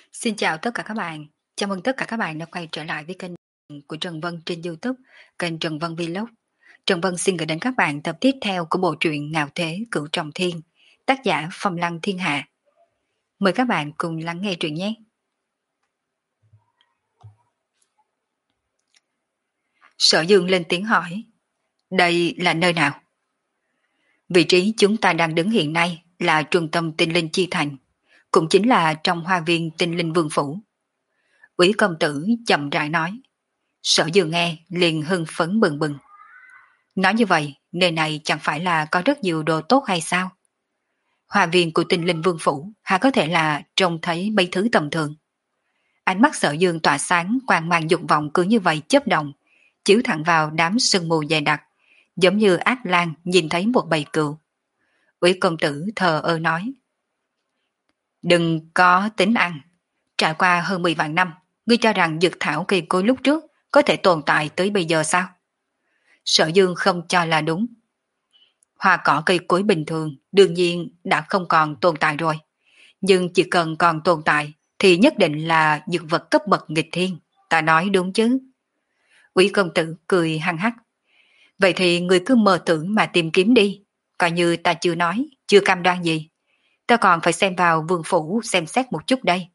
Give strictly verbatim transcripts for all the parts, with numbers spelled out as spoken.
Xin chào tất cả các bạn. Chào mừng tất cả các bạn đã quay trở lại với kênh của Trần Vân trên YouTube, kênh Trần Vân Vlog. Trần Vân xin gửi đến các bạn tập tiếp theo của bộ truyện Ngạo Thế Cửu Trọng Thiên, tác giả Phong Lăng Thiên Hạ. Mời các bạn cùng lắng nghe truyện nhé. Sở Dương lên tiếng hỏi, đây là nơi nào? Vị trí chúng ta đang đứng hiện nay là trung tâm tinh linh chi thành, cũng chính là trong hoa viên tinh linh vương phủ. Úy công tử chậm rãi nói. Sở Dương nghe liền hưng phấn bừng bừng. Nói như vậy, nơi này chẳng phải là có rất nhiều đồ tốt hay sao? Hoa viên của tinh linh vương phủ há có thể là trông thấy mấy thứ tầm thường. Ánh mắt Sở Dương tỏa sáng, quang mang dục vọng cứ như vậy chớp động, chiếu thẳng vào đám sương mù dày đặc, giống như ác lang nhìn thấy một bầy cừu. Úy công tử thờ ơ nói. Đừng có tính ăn. Trải qua hơn mười vạn năm, ngươi cho rằng dược thảo cây cối lúc trước có thể tồn tại tới bây giờ sao? Sở Dương không cho là đúng. Hoa cỏ cây cối bình thường đương nhiên đã không còn tồn tại rồi. Nhưng chỉ cần còn tồn tại thì nhất định là dược vật cấp bậc nghịch thiên. Ta nói đúng chứ? Úy công tử cười hăng hắc. Vậy thì người cứ mơ tưởng mà tìm kiếm đi. Coi như ta chưa nói, chưa cam đoan gì. Ta còn phải xem vào vương phủ xem xét một chút đây.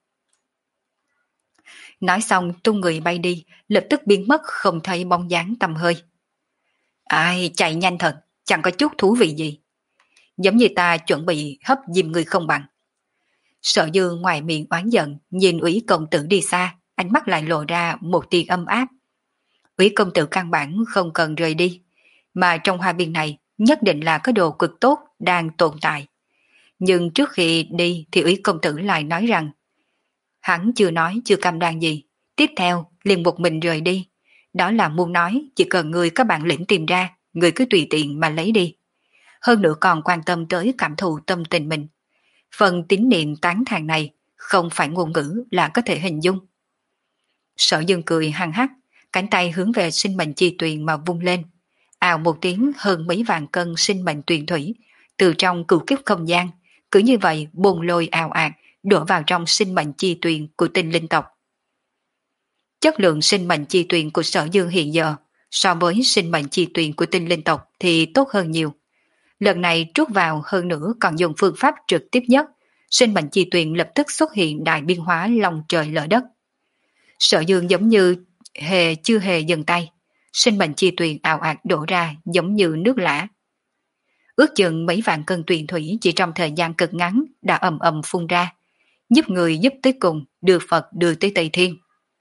Nói xong tung người bay đi, lập tức biến mất không thấy bóng dáng tăm hơi. Ai, chạy nhanh thật, chẳng có chút thú vị gì. Giống như ta chuẩn bị hấp diêm người không bằng. Sở Dương ngoài miệng oán giận, nhìn Úy công tử đi xa, ánh mắt lại lộ ra một tia âm áp. Úy công tử căn bản không cần rời đi, mà trong hoa viên này nhất định là có đồ cực tốt đang tồn tại. Nhưng trước khi đi thì Úy công tử lại nói rằng hắn chưa nói chưa cam đoan gì, tiếp theo liền một mình rời đi. Đó là muốn nói chỉ cần người có bản lĩnh tìm ra, người cứ tùy tiện mà lấy đi. Hơn nữa còn quan tâm tới cảm thụ tâm tình mình. Phần tín niệm tán thán này không phải ngôn ngữ là có thể hình dung. Sở Dương cười hăng hắc, cánh tay hướng về sinh mệnh chi tuyền mà vung lên. Ào một tiếng hơn mấy vạn cân sinh mệnh tuyền thủy, từ trong cửu kiếp không gian, cứ như vậy bồn lôi ào ạt, đổ vào trong sinh mệnh chi tuyền của tinh linh tộc. Chất lượng sinh mệnh chi tuyền của Sở Dương hiện giờ so với sinh mệnh chi tuyền của tinh linh tộc thì tốt hơn nhiều. Lần này trút vào hơn nữa còn dùng phương pháp trực tiếp nhất, sinh mệnh chi tuyền lập tức xuất hiện đại biên hóa lòng trời lở đất. Sở Dương giống như hề chưa hề dừng tay, sinh mệnh chi tuyền ào ạt đổ ra giống như nước lã. Ước chừng mấy vạn cân tuyền thủy chỉ trong thời gian cực ngắn đã ầm ầm phun ra, giúp người giúp tới cùng, đưa Phật đưa tới Tây Thiên.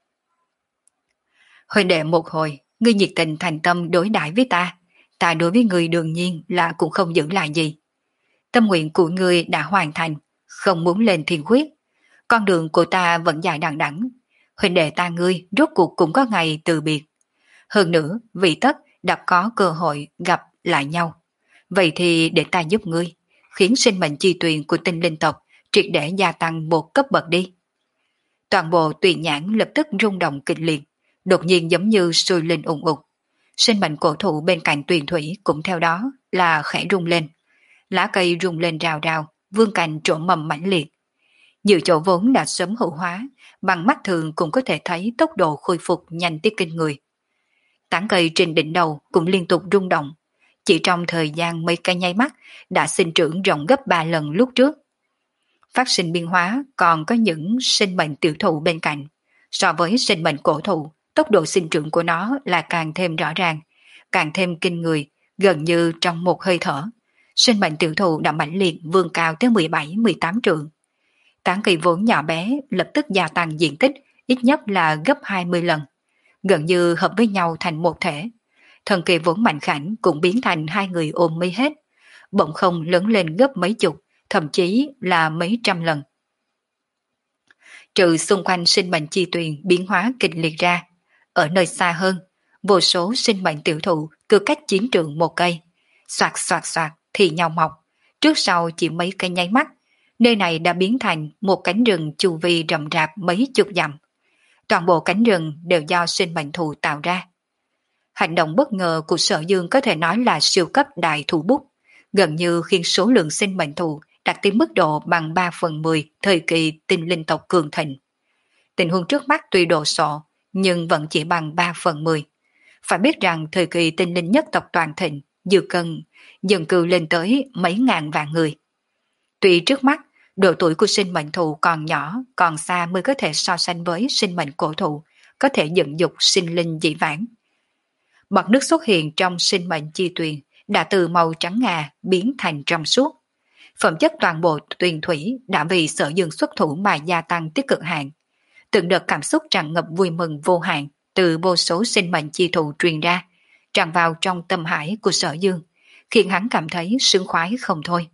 Huynh đệ một hồi, ngươi nhiệt tình thành tâm đối đãi với ta, ta đối với ngươi đương nhiên là cũng không giữ lại gì. Tâm nguyện của ngươi đã hoàn thành, không muốn lên thiên huyết. Con đường của ta vẫn dài đằng đẵng. Huynh đệ ta ngươi rốt cuộc cũng có ngày từ biệt. Hơn nữa, vì tất đã có cơ hội gặp lại nhau. Vậy thì để ta giúp ngươi, khiến sinh mệnh chi tuyền của tinh linh tộc triệt để gia tăng một cấp bậc đi. Toàn bộ tuyền nhãn lập tức rung động kịch liệt, đột nhiên giống như sôi lên ủng ục. Sinh mệnh cổ thụ bên cạnh tuyền thủy cũng theo đó là khẽ rung lên. Lá cây rung lên rào rào, vương cành trổ mầm mãnh liệt. Nhiều chỗ vốn đã sớm hữu hóa, bằng mắt thường cũng có thể thấy tốc độ khôi phục nhanh tới kinh người. Tán cây trên đỉnh đầu cũng liên tục rung động. Chỉ trong thời gian mấy cây nháy mắt đã sinh trưởng rộng gấp ba lần lúc trước. Phát sinh biến hóa còn có những sinh mệnh tiểu thụ bên cạnh. So với sinh mệnh cổ thụ, tốc độ sinh trưởng của nó là càng thêm rõ ràng, càng thêm kinh người, gần như trong một hơi thở. Sinh mệnh tiểu thụ đã mãnh liệt vươn cao tới mười bảy mười tám trượng. Tán cây vốn nhỏ bé lập tức gia tăng diện tích ít nhất là gấp hai mươi lần, gần như hợp với nhau thành một thể. Thân cây vốn mạnh khảnh cũng biến thành hai người ôm mấy hết, bỗng không lớn lên gấp mấy chục, thậm chí là mấy trăm lần. Trừ xung quanh sinh mệnh chi tuyền biến hóa kịch liệt ra, ở nơi xa hơn, vô số sinh mệnh tiểu thụ cứ cách chiến trường một cây, soạt soạt soạt thì nhau mọc, trước sau chỉ mấy cây nháy mắt, nơi này đã biến thành một cánh rừng chu vi rậm rạp mấy chục dặm. Toàn bộ cánh rừng đều do sinh mệnh thụ tạo ra. Hành động bất ngờ của Sở Dương có thể nói là siêu cấp đại thủ bút, gần như khiến số lượng sinh mệnh thụ đạt tới mức độ bằng ba phần mười thời kỳ tinh linh tộc cường thịnh. tình huống trước mắt tuy đồ sộ, nhưng vẫn chỉ bằng ba phần mười. Phải biết rằng thời kỳ tinh linh nhất tộc toàn thịnh, dư cân, dân cư lên tới mấy ngàn vạn người. Tuy trước mắt, độ tuổi của sinh mệnh thụ còn nhỏ, còn xa mới có thể so sánh với sinh mệnh cổ thụ, có thể dựng dục sinh linh dị vãng. Bọt nước xuất hiện trong sinh mệnh chi tuyền đã từ màu trắng ngà biến thành trong suốt. Phẩm chất toàn bộ tuyền thủy đã vì Sở Dương xuất thủ mà gia tăng tới cực hạn. Từng đợt cảm xúc tràn ngập vui mừng vô hạn từ vô số sinh mệnh chi thụ truyền ra, tràn vào trong tâm hải của Sở Dương, khiến hắn cảm thấy sướng khoái không thôi.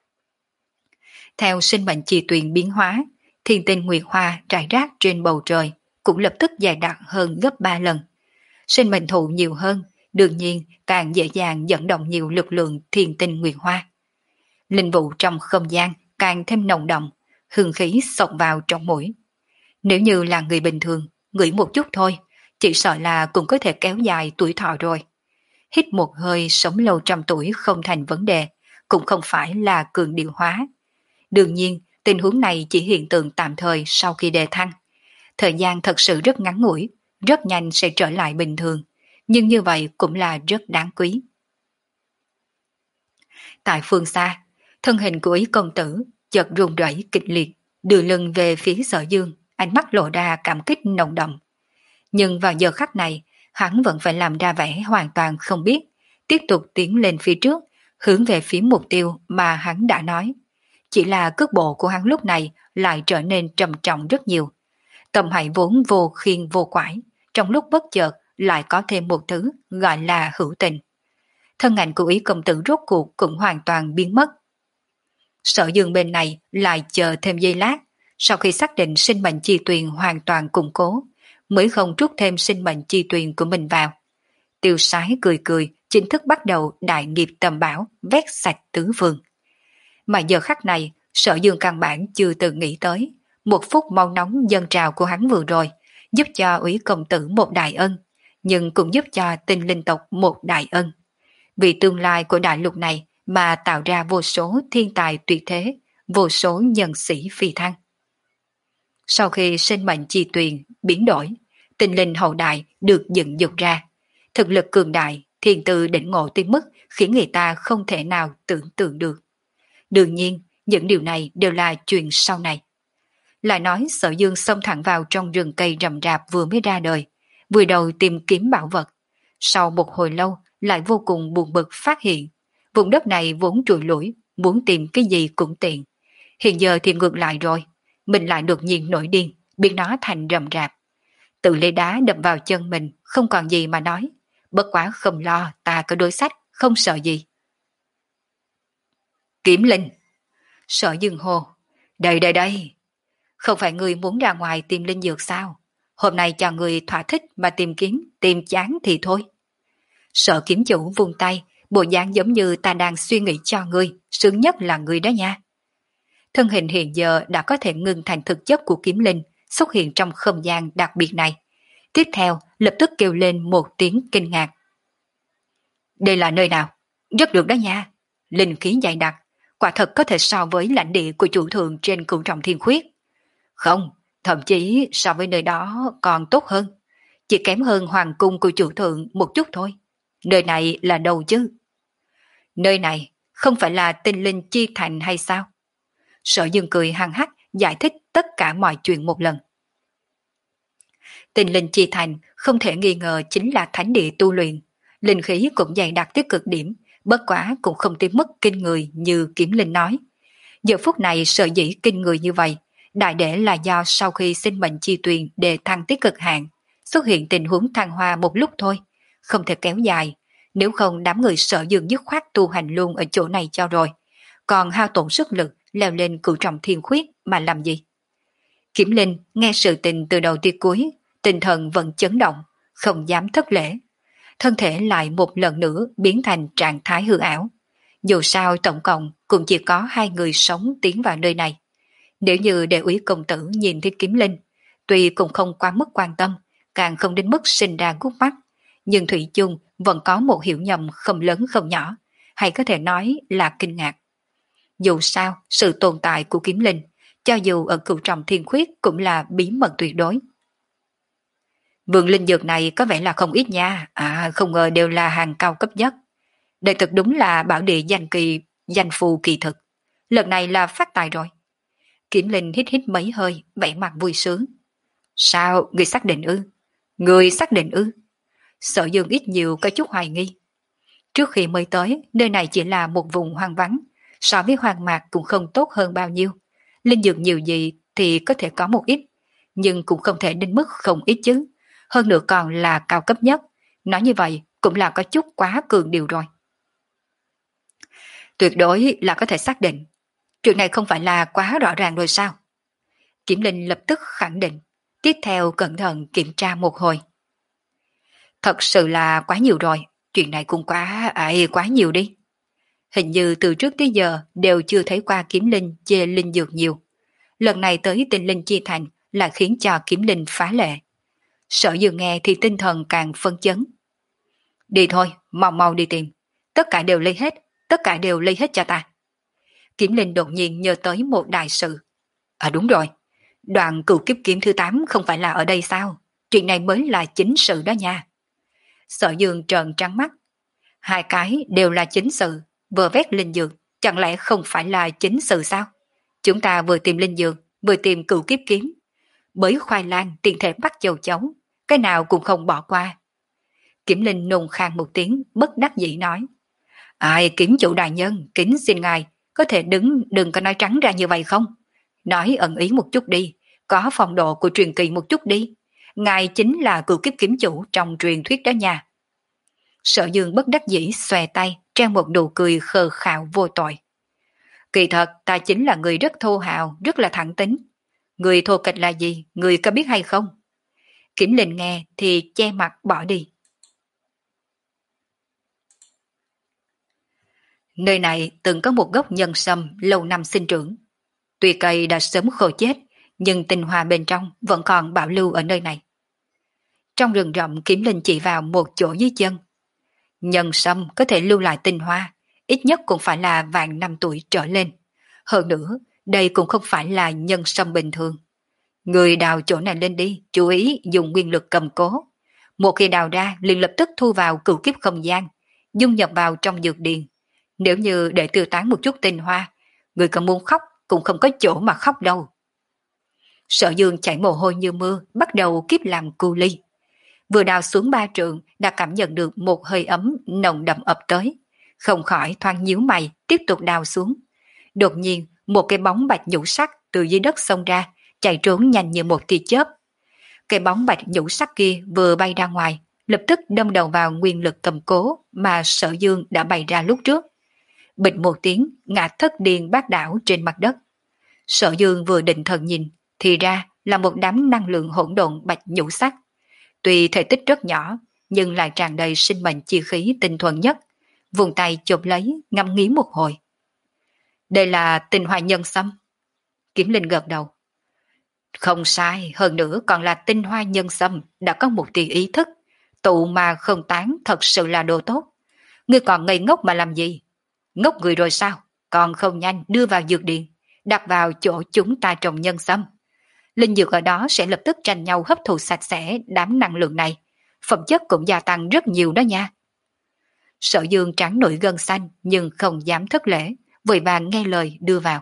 Theo sinh mệnh chi tuyền biến hóa, thiên tinh nguyệt hoa trải rác trên bầu trời cũng lập tức dày đặc hơn gấp ba lần. Sinh mệnh thụ nhiều hơn, đương nhiên càng dễ dàng dẫn động nhiều lực lượng thiên tinh nguyệt hoa. Linh vụ trong không gian càng thêm nồng đậm, hương khí xộc vào trong mũi. Nếu như là người bình thường, ngửi một chút thôi, chỉ sợ là cũng có thể kéo dài tuổi thọ rồi. Hít một hơi sống lâu trăm tuổi không thành vấn đề, cũng không phải là cường điệu hóa. Đương nhiên, tình huống này chỉ hiện tượng tạm thời sau khi đề thăng. Thời gian thật sự rất ngắn ngủi, rất nhanh sẽ trở lại bình thường, nhưng như vậy cũng là rất đáng quý. Tại phương xa, thân hình của Ý công tử chợt run rẩy kịch liệt, đưa lưng về phía Sở Dương, ánh mắt lộ ra cảm kích nồng đậm. Nhưng vào giờ khắc này, hắn vẫn phải làm ra vẻ hoàn toàn không biết, tiếp tục tiến lên phía trước, hướng về phía mục tiêu mà hắn đã nói. Chỉ là cước bộ của hắn lúc này lại trở nên trầm trọng rất nhiều. Tâm hại vốn vô khiên vô quải, trong lúc bất chợt lại có thêm một thứ gọi là hữu tình. Thân ảnh của Ý công tử rốt cuộc cũng hoàn toàn biến mất. Sở Dương bên này lại chờ thêm giây lát, sau khi xác định sinh mệnh chi tuyền hoàn toàn củng cố, mới không trút thêm sinh mệnh chi tuyền của mình vào. Tiêu Sái cười cười, chính thức bắt đầu đại nghiệp tầm bảo, vét sạch tứ phương. Mà giờ khắc này, Sở Dương căn bản chưa từng nghĩ tới, một phút mau nóng dâng trào của hắn vừa rồi, giúp cho Úy công tử một đại ân, nhưng cũng giúp cho tinh linh tộc một đại ân. Vì tương lai của đại lục này mà tạo ra vô số thiên tài tuyệt thế, vô số nhân sĩ phi thăng. Sau khi sinh mệnh chi tuyền biến đổi, tinh linh hậu đại được dựng dục ra. Thực lực cường đại, thiên tư đỉnh ngộ tới mức khiến người ta không thể nào tưởng tượng được. Đương nhiên, những điều này đều là chuyện sau này. Lại nói Sở Dương xông thẳng vào trong rừng cây rậm rạp vừa mới ra đời, vừa đầu tìm kiếm bảo vật. Sau một hồi lâu, lại vô cùng buồn bực phát hiện, vùng đất này vốn trụi lủi, muốn tìm cái gì cũng tiện. Hiện giờ thì ngược lại rồi, mình lại đột nhiên nổi điên, biến nó thành rậm rạp. Tự lấy đá đập vào chân mình, không còn gì mà nói. Bất quá không lo, ta có đối sách, không sợ gì. Kiếm linh. Sở Dương hô. Đây đây đây. Không phải người muốn ra ngoài tìm linh dược sao? Hôm nay cho người thỏa thích mà tìm kiếm, tìm chán thì thôi. Sở kiếm chủ vung tay, bộ dáng giống như ta đang suy nghĩ cho ngươi, sướng nhất là ngươi đó nha. Thân hình hiện giờ đã có thể ngưng thành thực chất của kiếm linh, xuất hiện trong không gian đặc biệt này. Tiếp theo, lập tức kêu lên một tiếng kinh ngạc. Đây là nơi nào? Rất được đó nha. Linh khí dày đặc, quả thật có thể so với lãnh địa của chủ thượng trên cửu trọng thiên khuyết. Không, thậm chí so với nơi đó còn tốt hơn. Chỉ kém hơn hoàng cung của chủ thượng một chút thôi. Nơi này là đâu chứ? Nơi này không phải là tinh linh chi thành hay sao? Sở Dương cười hăng hắc giải thích tất cả mọi chuyện một lần. Tinh linh chi thành không thể nghi ngờ chính là thánh địa tu luyện. Linh khí cũng dày đặc tới cực điểm, bất quá cũng không tới mức kinh người như Kiếm Linh nói. Giờ phút này sợ dĩ kinh người như vậy, đại để là do sau khi sinh mệnh chi tuyền đề thăng tới cực hạn, xuất hiện tình huống thăng hoa một lúc thôi, không thể kéo dài, nếu không đám người Sở Dương dứt khoát tu hành luôn ở chỗ này cho rồi, còn hao tổn sức lực leo lên cửu trọng thiên khuyết mà làm gì. Kiếm Linh nghe sự tình từ đầu tới cuối, tinh thần vẫn chấn động, không dám thất lễ. Thân thể lại một lần nữa biến thành trạng thái hư ảo. Dù sao tổng cộng cũng chỉ có hai người sống tiến vào nơi này. Nếu như để Úy công tử nhìn thấy Kiếm Linh, tuy cũng không quá mức quan tâm, càng không đến mức sinh ra gút mắt, nhưng thủy chung vẫn có một hiểu nhầm không lớn không nhỏ, hay có thể nói là kinh ngạc. Dù sao, sự tồn tại của Kiếm Linh cho dù ở cửu trọng thiên khuyết cũng là bí mật tuyệt đối. Vườn linh dược này có vẻ là không ít nha, à không ngờ đều là hàng cao cấp nhất. Đây thật đúng là bảo địa danh kỳ, danh phù kỳ thực. Lần này là phát tài rồi. Kiểm Linh hít hít mấy hơi, vẻ mặt vui sướng. Sao, người xác định ư? Người xác định ư? Sở Dương ít nhiều có chút hoài nghi. Trước khi mới tới, nơi này chỉ là một vùng hoang vắng, so với hoang mạc cũng không tốt hơn bao nhiêu. Linh dược nhiều gì thì có thể có một ít, nhưng cũng không thể đến mức không ít chứ. Hơn nữa còn là cao cấp nhất. Nói như vậy cũng là có chút quá cường điều rồi. Tuyệt đối là có thể xác định. Chuyện này không phải là quá rõ ràng rồi sao? Kiểm Linh lập tức khẳng định. Tiếp theo cẩn thận kiểm tra một hồi. Thật sự là quá nhiều rồi. Chuyện này cũng quá, ấy quá nhiều đi. Hình như từ trước tới giờ đều chưa thấy qua Kiếm Linh chê linh dược nhiều. Lần này tới Tinh Linh Chi Thành là khiến cho Kiếm Linh phá lệ. Sở Dương nghe thì tinh thần càng phân chấn. Đi thôi, mau mau đi tìm. Tất cả đều lấy hết, tất cả đều lấy hết cho ta. Kiếm Linh đột nhiên nhớ tới một đại sự. À đúng rồi, đoạn cửu kiếp kiếm thứ tám không phải là ở đây sao? Chuyện này mới là chính sự đó nha. Sở Dương trợn trắng mắt. Hai cái đều là chính sự, vừa vét linh dược, chẳng lẽ không phải là chính sự sao? Chúng ta vừa tìm linh dược, vừa tìm cửu kiếp kiếm. Bới khoai lang tiền thể bắt châu chấu, cái nào cũng không bỏ qua. Kiểm Linh nùng khang một tiếng, bất đắc dĩ nói. Ai kiếm chủ đại nhân, kính xin ngài, có thể đứng đừng có nói trắng ra như vậy không? Nói ẩn ý một chút đi, có phong độ của truyền kỳ một chút đi. Ngài chính là cửu kiếp kiếm chủ trong truyền thuyết đó nha. Sở Dương bất đắc dĩ xòe tay, treo một nụ cười khờ khạo vô tội. Kỳ thật ta chính là người rất thô hào, rất là thẳng tính. Người thô kịch là gì, người có biết hay không? Kiểm Linh nghe thì che mặt bỏ đi. Nơi này từng có một gốc nhân sâm lâu năm sinh trưởng. Tuy cây đã sớm khô chết, nhưng tinh hoa bên trong vẫn còn bảo lưu ở nơi này. Trong rừng rậm Kiểm Linh chỉ vào một chỗ dưới chân. Nhân sâm có thể lưu lại tinh hoa, ít nhất cũng phải là vạn năm tuổi trở lên. Hơn nữa, đây cũng không phải là nhân sâm bình thường. Người đào chỗ này lên đi, chú ý dùng nguyên lực cầm cố. Một khi đào ra liền lập tức thu vào cửu kiếp không gian, dung nhập vào trong dược điền. Nếu như để tiêu tán một chút tinh hoa, người có muốn khóc cũng không có chỗ mà khóc đâu. Sở Dương chảy mồ hôi như mưa, bắt đầu kiếp làm cu ly. Vừa đào xuống ba trượng đã cảm nhận được một hơi ấm nồng đậm ập tới. Không khỏi thoáng nhíu mày, tiếp tục đào xuống. Đột nhiên, một cái bóng bạch nhũ sắc từ dưới đất xông ra, chạy trốn nhanh như một tia chớp. Cái bóng bạch nhũ sắc kia vừa bay ra ngoài, lập tức đâm đầu vào nguyên lực cầm cố mà Sở Dương đã bày ra lúc trước. Bịch một tiếng, ngã thất điên bát đảo trên mặt đất. Sở Dương vừa định thần nhìn, thì ra là một đám năng lượng hỗn độn bạch nhũ sắc. Tuy thể tích rất nhỏ, nhưng lại tràn đầy sinh mệnh chi khí tinh thuần nhất. Vùng tay chộp lấy, ngâm nghĩ một hồi. Đây là tinh hoa nhân sâm. Kiếm Linh gật đầu. Không sai, hơn nữa còn là tinh hoa nhân sâm đã có một tia ý thức. Tụ mà không tán thật sự là đồ tốt. Ngươi còn ngây ngốc mà làm gì? Ngốc người rồi sao? Còn không nhanh đưa vào dược điền, đặt vào chỗ chúng ta trồng nhân sâm. Linh dược ở đó sẽ lập tức tranh nhau hấp thụ sạch sẽ đám năng lượng này. Phẩm chất cũng gia tăng rất nhiều đó nha. Sở Dương trắng nổi gân xanh nhưng không dám thất lễ, vội vàng nghe lời đưa vào.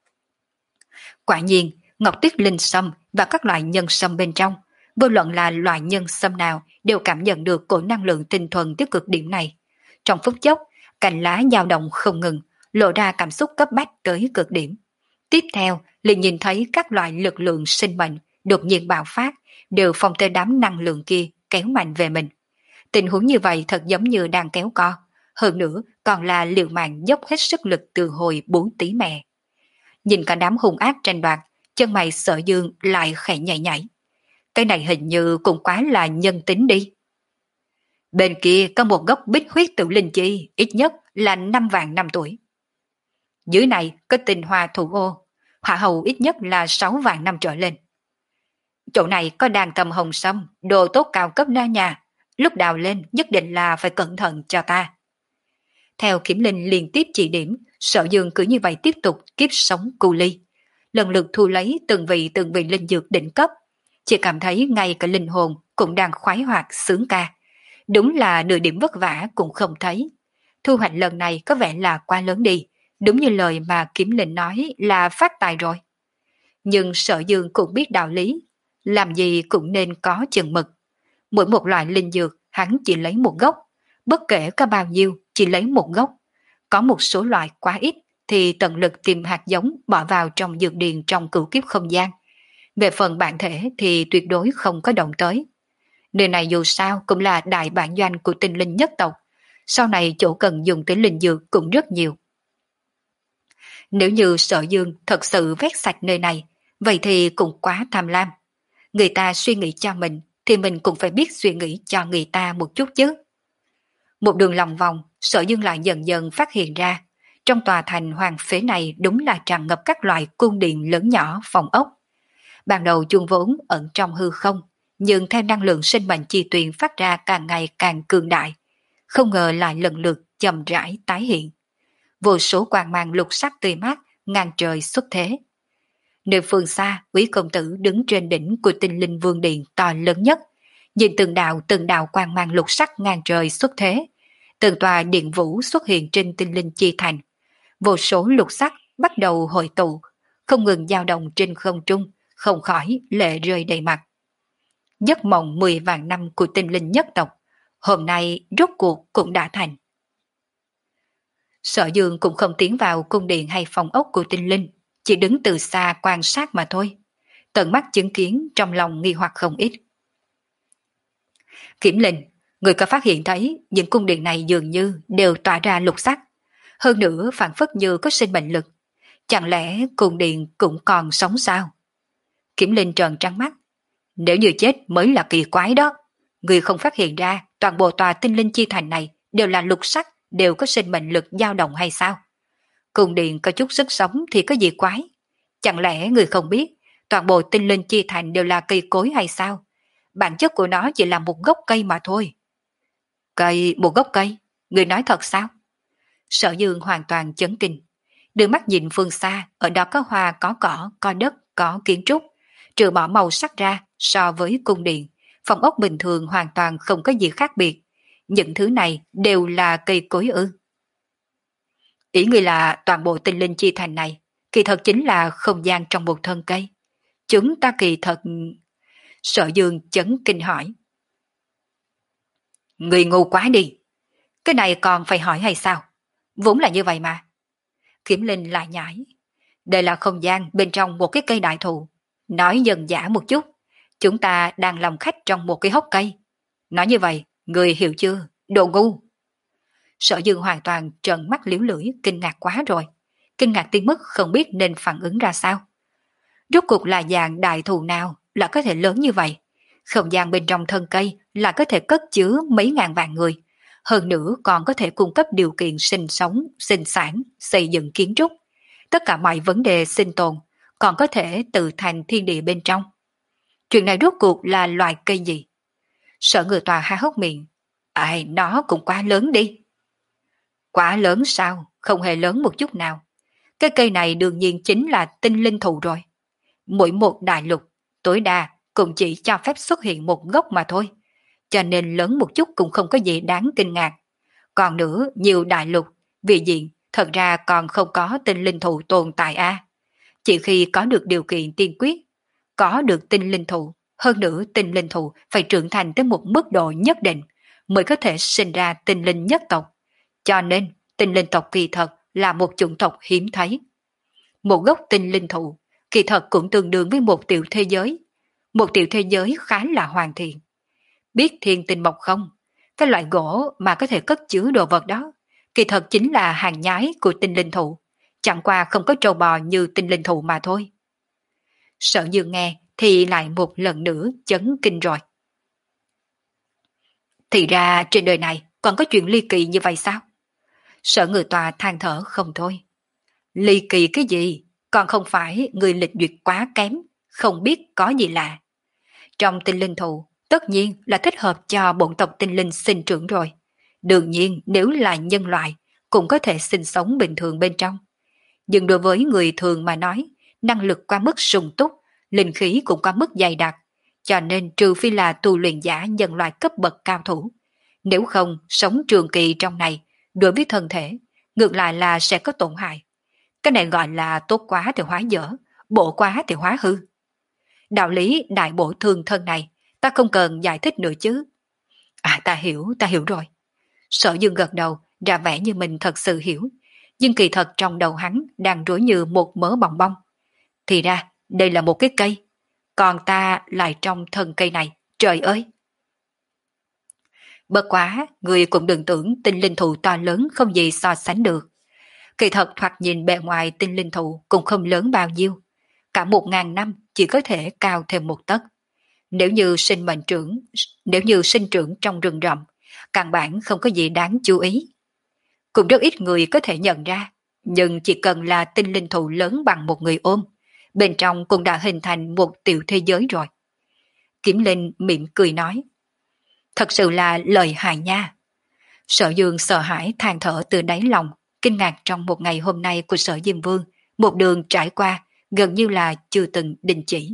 Quả nhiên, ngọc tuyết linh sâm và các loại nhân sâm bên trong, vô luận là loại nhân sâm nào đều cảm nhận được cổ năng lượng tinh thuần tới cực điểm này. Trong phút chốc, cành lá dao động không ngừng, lộ ra cảm xúc cấp bách tới cực điểm. Tiếp theo, liền nhìn thấy các loại lực lượng sinh mệnh đột nhiên bạo phát, đều phong tới đám năng lượng kia kéo mạnh về mình. Tình huống như vậy thật giống như đang kéo co, hơn nữa còn là liều mạng dốc hết sức lực từ hồi bốn tí mẹ. Nhìn cả đám hung ác tranh đoạt, chân mày Sở Dương lại khẽ nhảy nhảy. Cái này hình như cũng quá là nhân tính đi. Bên kia có một gốc bích huyết tự linh chi, ít nhất là năm vạn năm tuổi. Dưới này có tinh hoa thủ ô, hỏa hầu ít nhất là sáu vạn năm trở lên. Chỗ này có đàn tầm hồng sâm, đồ tốt cao cấp đa nhà, lúc đào lên nhất định là phải cẩn thận cho ta. Theo Kiểm Linh liên tiếp chỉ điểm, Sở Dương cứ như vậy tiếp tục kiếp sống cu ly. lần lượt thu lấy từng vị từng vị linh dược đỉnh cấp. Chỉ cảm thấy ngay cả linh hồn cũng đang khoái hoạt sướng ca. Đúng là nửa điểm vất vả cũng không thấy. Thu hoạch lần này có vẻ là quá lớn đi, đúng như lời mà Kiếm Linh nói là phát tài rồi. Nhưng Sở Dương cũng biết đạo lý, làm gì cũng nên có chừng mực. Mỗi một loại linh dược hắn chỉ lấy một gốc, bất kể có bao nhiêu chỉ lấy một gốc. Có một số loại quá ít thì tận lực tìm hạt giống bỏ vào trong dược điền trong cửu kiếp không gian. Về phần bản thể thì tuyệt đối không có động tới. Nơi này dù sao cũng là đại bản doanh của tinh linh nhất tộc, sau này chỗ cần dùng tới linh dược cũng rất nhiều. Nếu như Sở Dương thật sự vét sạch nơi này, vậy thì cũng quá tham lam. Người ta suy nghĩ cho mình thì mình cũng phải biết suy nghĩ cho người ta một chút chứ. Một đường lòng vòng, Sở Dương lại dần dần phát hiện ra, trong tòa thành hoàng phế này đúng là tràn ngập các loại cung điện lớn nhỏ phòng ốc. Ban đầu chuông vốn ẩn trong hư không, nhưng theo năng lượng sinh mệnh chi tuyền phát ra càng ngày càng cường đại, không ngờ lại lần lượt chậm rãi tái hiện. Vô số quang mang lục sắc tươi mát ngang trời xuất thế. Nơi phương xa, quý công tử đứng trên đỉnh của tinh linh vương điện to lớn nhất, nhìn từng đạo từng đạo quang mang lục sắc ngang trời xuất thế, từng tòa điện vũ xuất hiện trên tinh linh chi thành. Vô số lục sắc bắt đầu hội tụ, không ngừng dao động trên không trung, không khỏi lệ rơi đầy mặt. Giấc mộng mười vạn năm của tinh linh nhất tộc, hôm nay rốt cuộc cũng đã thành. Sở Dương cũng không tiến vào cung điện hay phòng ốc của tinh linh, chỉ đứng từ xa quan sát mà thôi. Tận mắt chứng kiến trong lòng nghi hoặc không ít. Kiểm Linh, người có phát hiện thấy những cung điện này dường như đều tỏa ra lục sắc, hơn nữa phản phất như có sinh mệnh lực. Chẳng lẽ cung điện cũng còn sống sao? Kiểm Linh trợn trắng mắt. Nếu như chết mới là kỳ quái đó. Người không phát hiện ra toàn bộ tòa tinh linh chi thành này đều là lục sắc, đều có sinh mệnh lực dao động hay sao? Cung điện có chút sức sống thì có gì quái? Chẳng lẽ người không biết toàn bộ tinh linh chi thành đều là cây cối hay sao? Bản chất của nó chỉ là một gốc cây mà thôi. Cây, một gốc cây? Người nói thật sao? Sở Dương hoàn toàn chấn kinh. Đưa mắt nhìn phương xa, ở đó có hoa, có cỏ, có đất, có kiến trúc. Trừ bỏ màu sắc ra, so với cung điện, phòng ốc bình thường hoàn toàn không có gì khác biệt. Những thứ này đều là cây cối ư? Ý người là toàn bộ tinh linh chi thành này kỳ thật chính là không gian trong một thân cây. Chúng ta kỳ thật... Sở Dương chấn kinh hỏi. Người ngu quá đi. Cái này còn phải hỏi hay sao? Vốn là như vậy mà. Kiếm Linh lại nhảy. Đây là không gian bên trong một cái cây đại thụ. Nói dần dã một chút, chúng ta đang làm khách trong một cái hốc cây. Nói như vậy, người hiểu chưa? Đồ ngu. Sở Dương hoàn toàn trợn mắt liếu lưỡi, kinh ngạc quá rồi. Kinh ngạc tới mức không biết nên phản ứng ra sao. Rốt cuộc là dạng đại thụ nào là có thể lớn như vậy? Không gian bên trong thân cây là có thể cất chứa mấy ngàn vạn người. Hơn nữa còn có thể cung cấp điều kiện sinh sống, sinh sản, xây dựng kiến trúc. Tất cả mọi vấn đề sinh tồn còn có thể tự thành thiên địa bên trong. Chuyện này rốt cuộc là loài cây gì? Sở Ngự Tòa há hốc miệng. Ai, nó cũng quá lớn đi. Quá lớn sao? Không hề lớn một chút nào. Cái cây này đương nhiên chính là tinh linh thụ rồi. Mỗi một đại lục, tối đa cũng chỉ cho phép xuất hiện một gốc mà thôi. Cho nên lớn một chút cũng không có gì đáng kinh ngạc. Còn nữa, nhiều đại lục, vì diện, thật ra còn không có tinh linh thụ tồn tại a. À. Chỉ khi có được điều kiện tiên quyết, có được tinh linh thụ, hơn nữa tinh linh thụ phải trưởng thành tới một mức độ nhất định mới có thể sinh ra tinh linh nhất tộc. Cho nên, tinh linh tộc kỳ thật là một chủng tộc hiếm thấy. Một gốc tinh linh thụ kỳ thật cũng tương đương với một tiểu thế giới. Một tiểu thế giới khá là hoàn thiện. Biết thiên tinh mộc không? Cái loại gỗ mà có thể cất chứa đồ vật đó, kỳ thật chính là hàng nhái của tinh linh thụ. Chẳng qua không có trâu bò như tinh linh thụ mà thôi. Sở Dương nghe thì lại một lần nữa chấn kinh rồi. Thì ra trên đời này còn có chuyện ly kỳ như vậy sao? Sở Ngự Tòa than thở không thôi. Ly kỳ cái gì? Còn không phải người lịch duyệt quá kém, không biết có gì lạ. Trong tinh linh thụ, tất nhiên là thích hợp cho bổn tộc tinh linh sinh trưởng rồi. Đương nhiên nếu là nhân loại, cũng có thể sinh sống bình thường bên trong. Nhưng đối với người thường mà nói, năng lực quá mức sung túc, linh khí cũng quá mức dày đặc, cho nên trừ phi là tu luyện giả nhân loại cấp bậc cao thủ. Nếu không, sống trường kỳ trong này, đối với thân thể, ngược lại là sẽ có tổn hại. Cái này gọi là tốt quá thì hóa dở, bổ quá thì hóa hư. Đạo lý đại bổ thương thân này, ta không cần giải thích nữa chứ. À, ta hiểu, ta hiểu rồi. Sở Dương gật đầu, ra vẻ như mình thật sự hiểu, nhưng kỳ thật trong đầu hắn đang rối như một mớ bòng bong. Thì ra, đây là một cái cây, còn ta lại trong thân cây này, trời ơi! Bất quá, người cũng đừng tưởng tinh linh thụ to lớn không gì so sánh được. Kỳ thật thoạt nhìn bề ngoài tinh linh thụ cũng không lớn bao nhiêu. Cả một ngàn năm chỉ có thể cao thêm một tấc. Nếu như sinh mệnh trưởng, nếu như sinh trưởng trong rừng rậm, căn bản không có gì đáng chú ý. Cũng rất ít người có thể nhận ra, nhưng chỉ cần là tinh linh thụ lớn bằng một người ôm, bên trong cũng đã hình thành một tiểu thế giới rồi. Kiếm Linh mỉm cười nói, thật sự là lời hại nha. Sở Dương sợ hãi than thở từ đáy lòng, kinh ngạc trong một ngày hôm nay của Sở Diêm Vương, một đường trải qua gần như là chưa từng đình chỉ.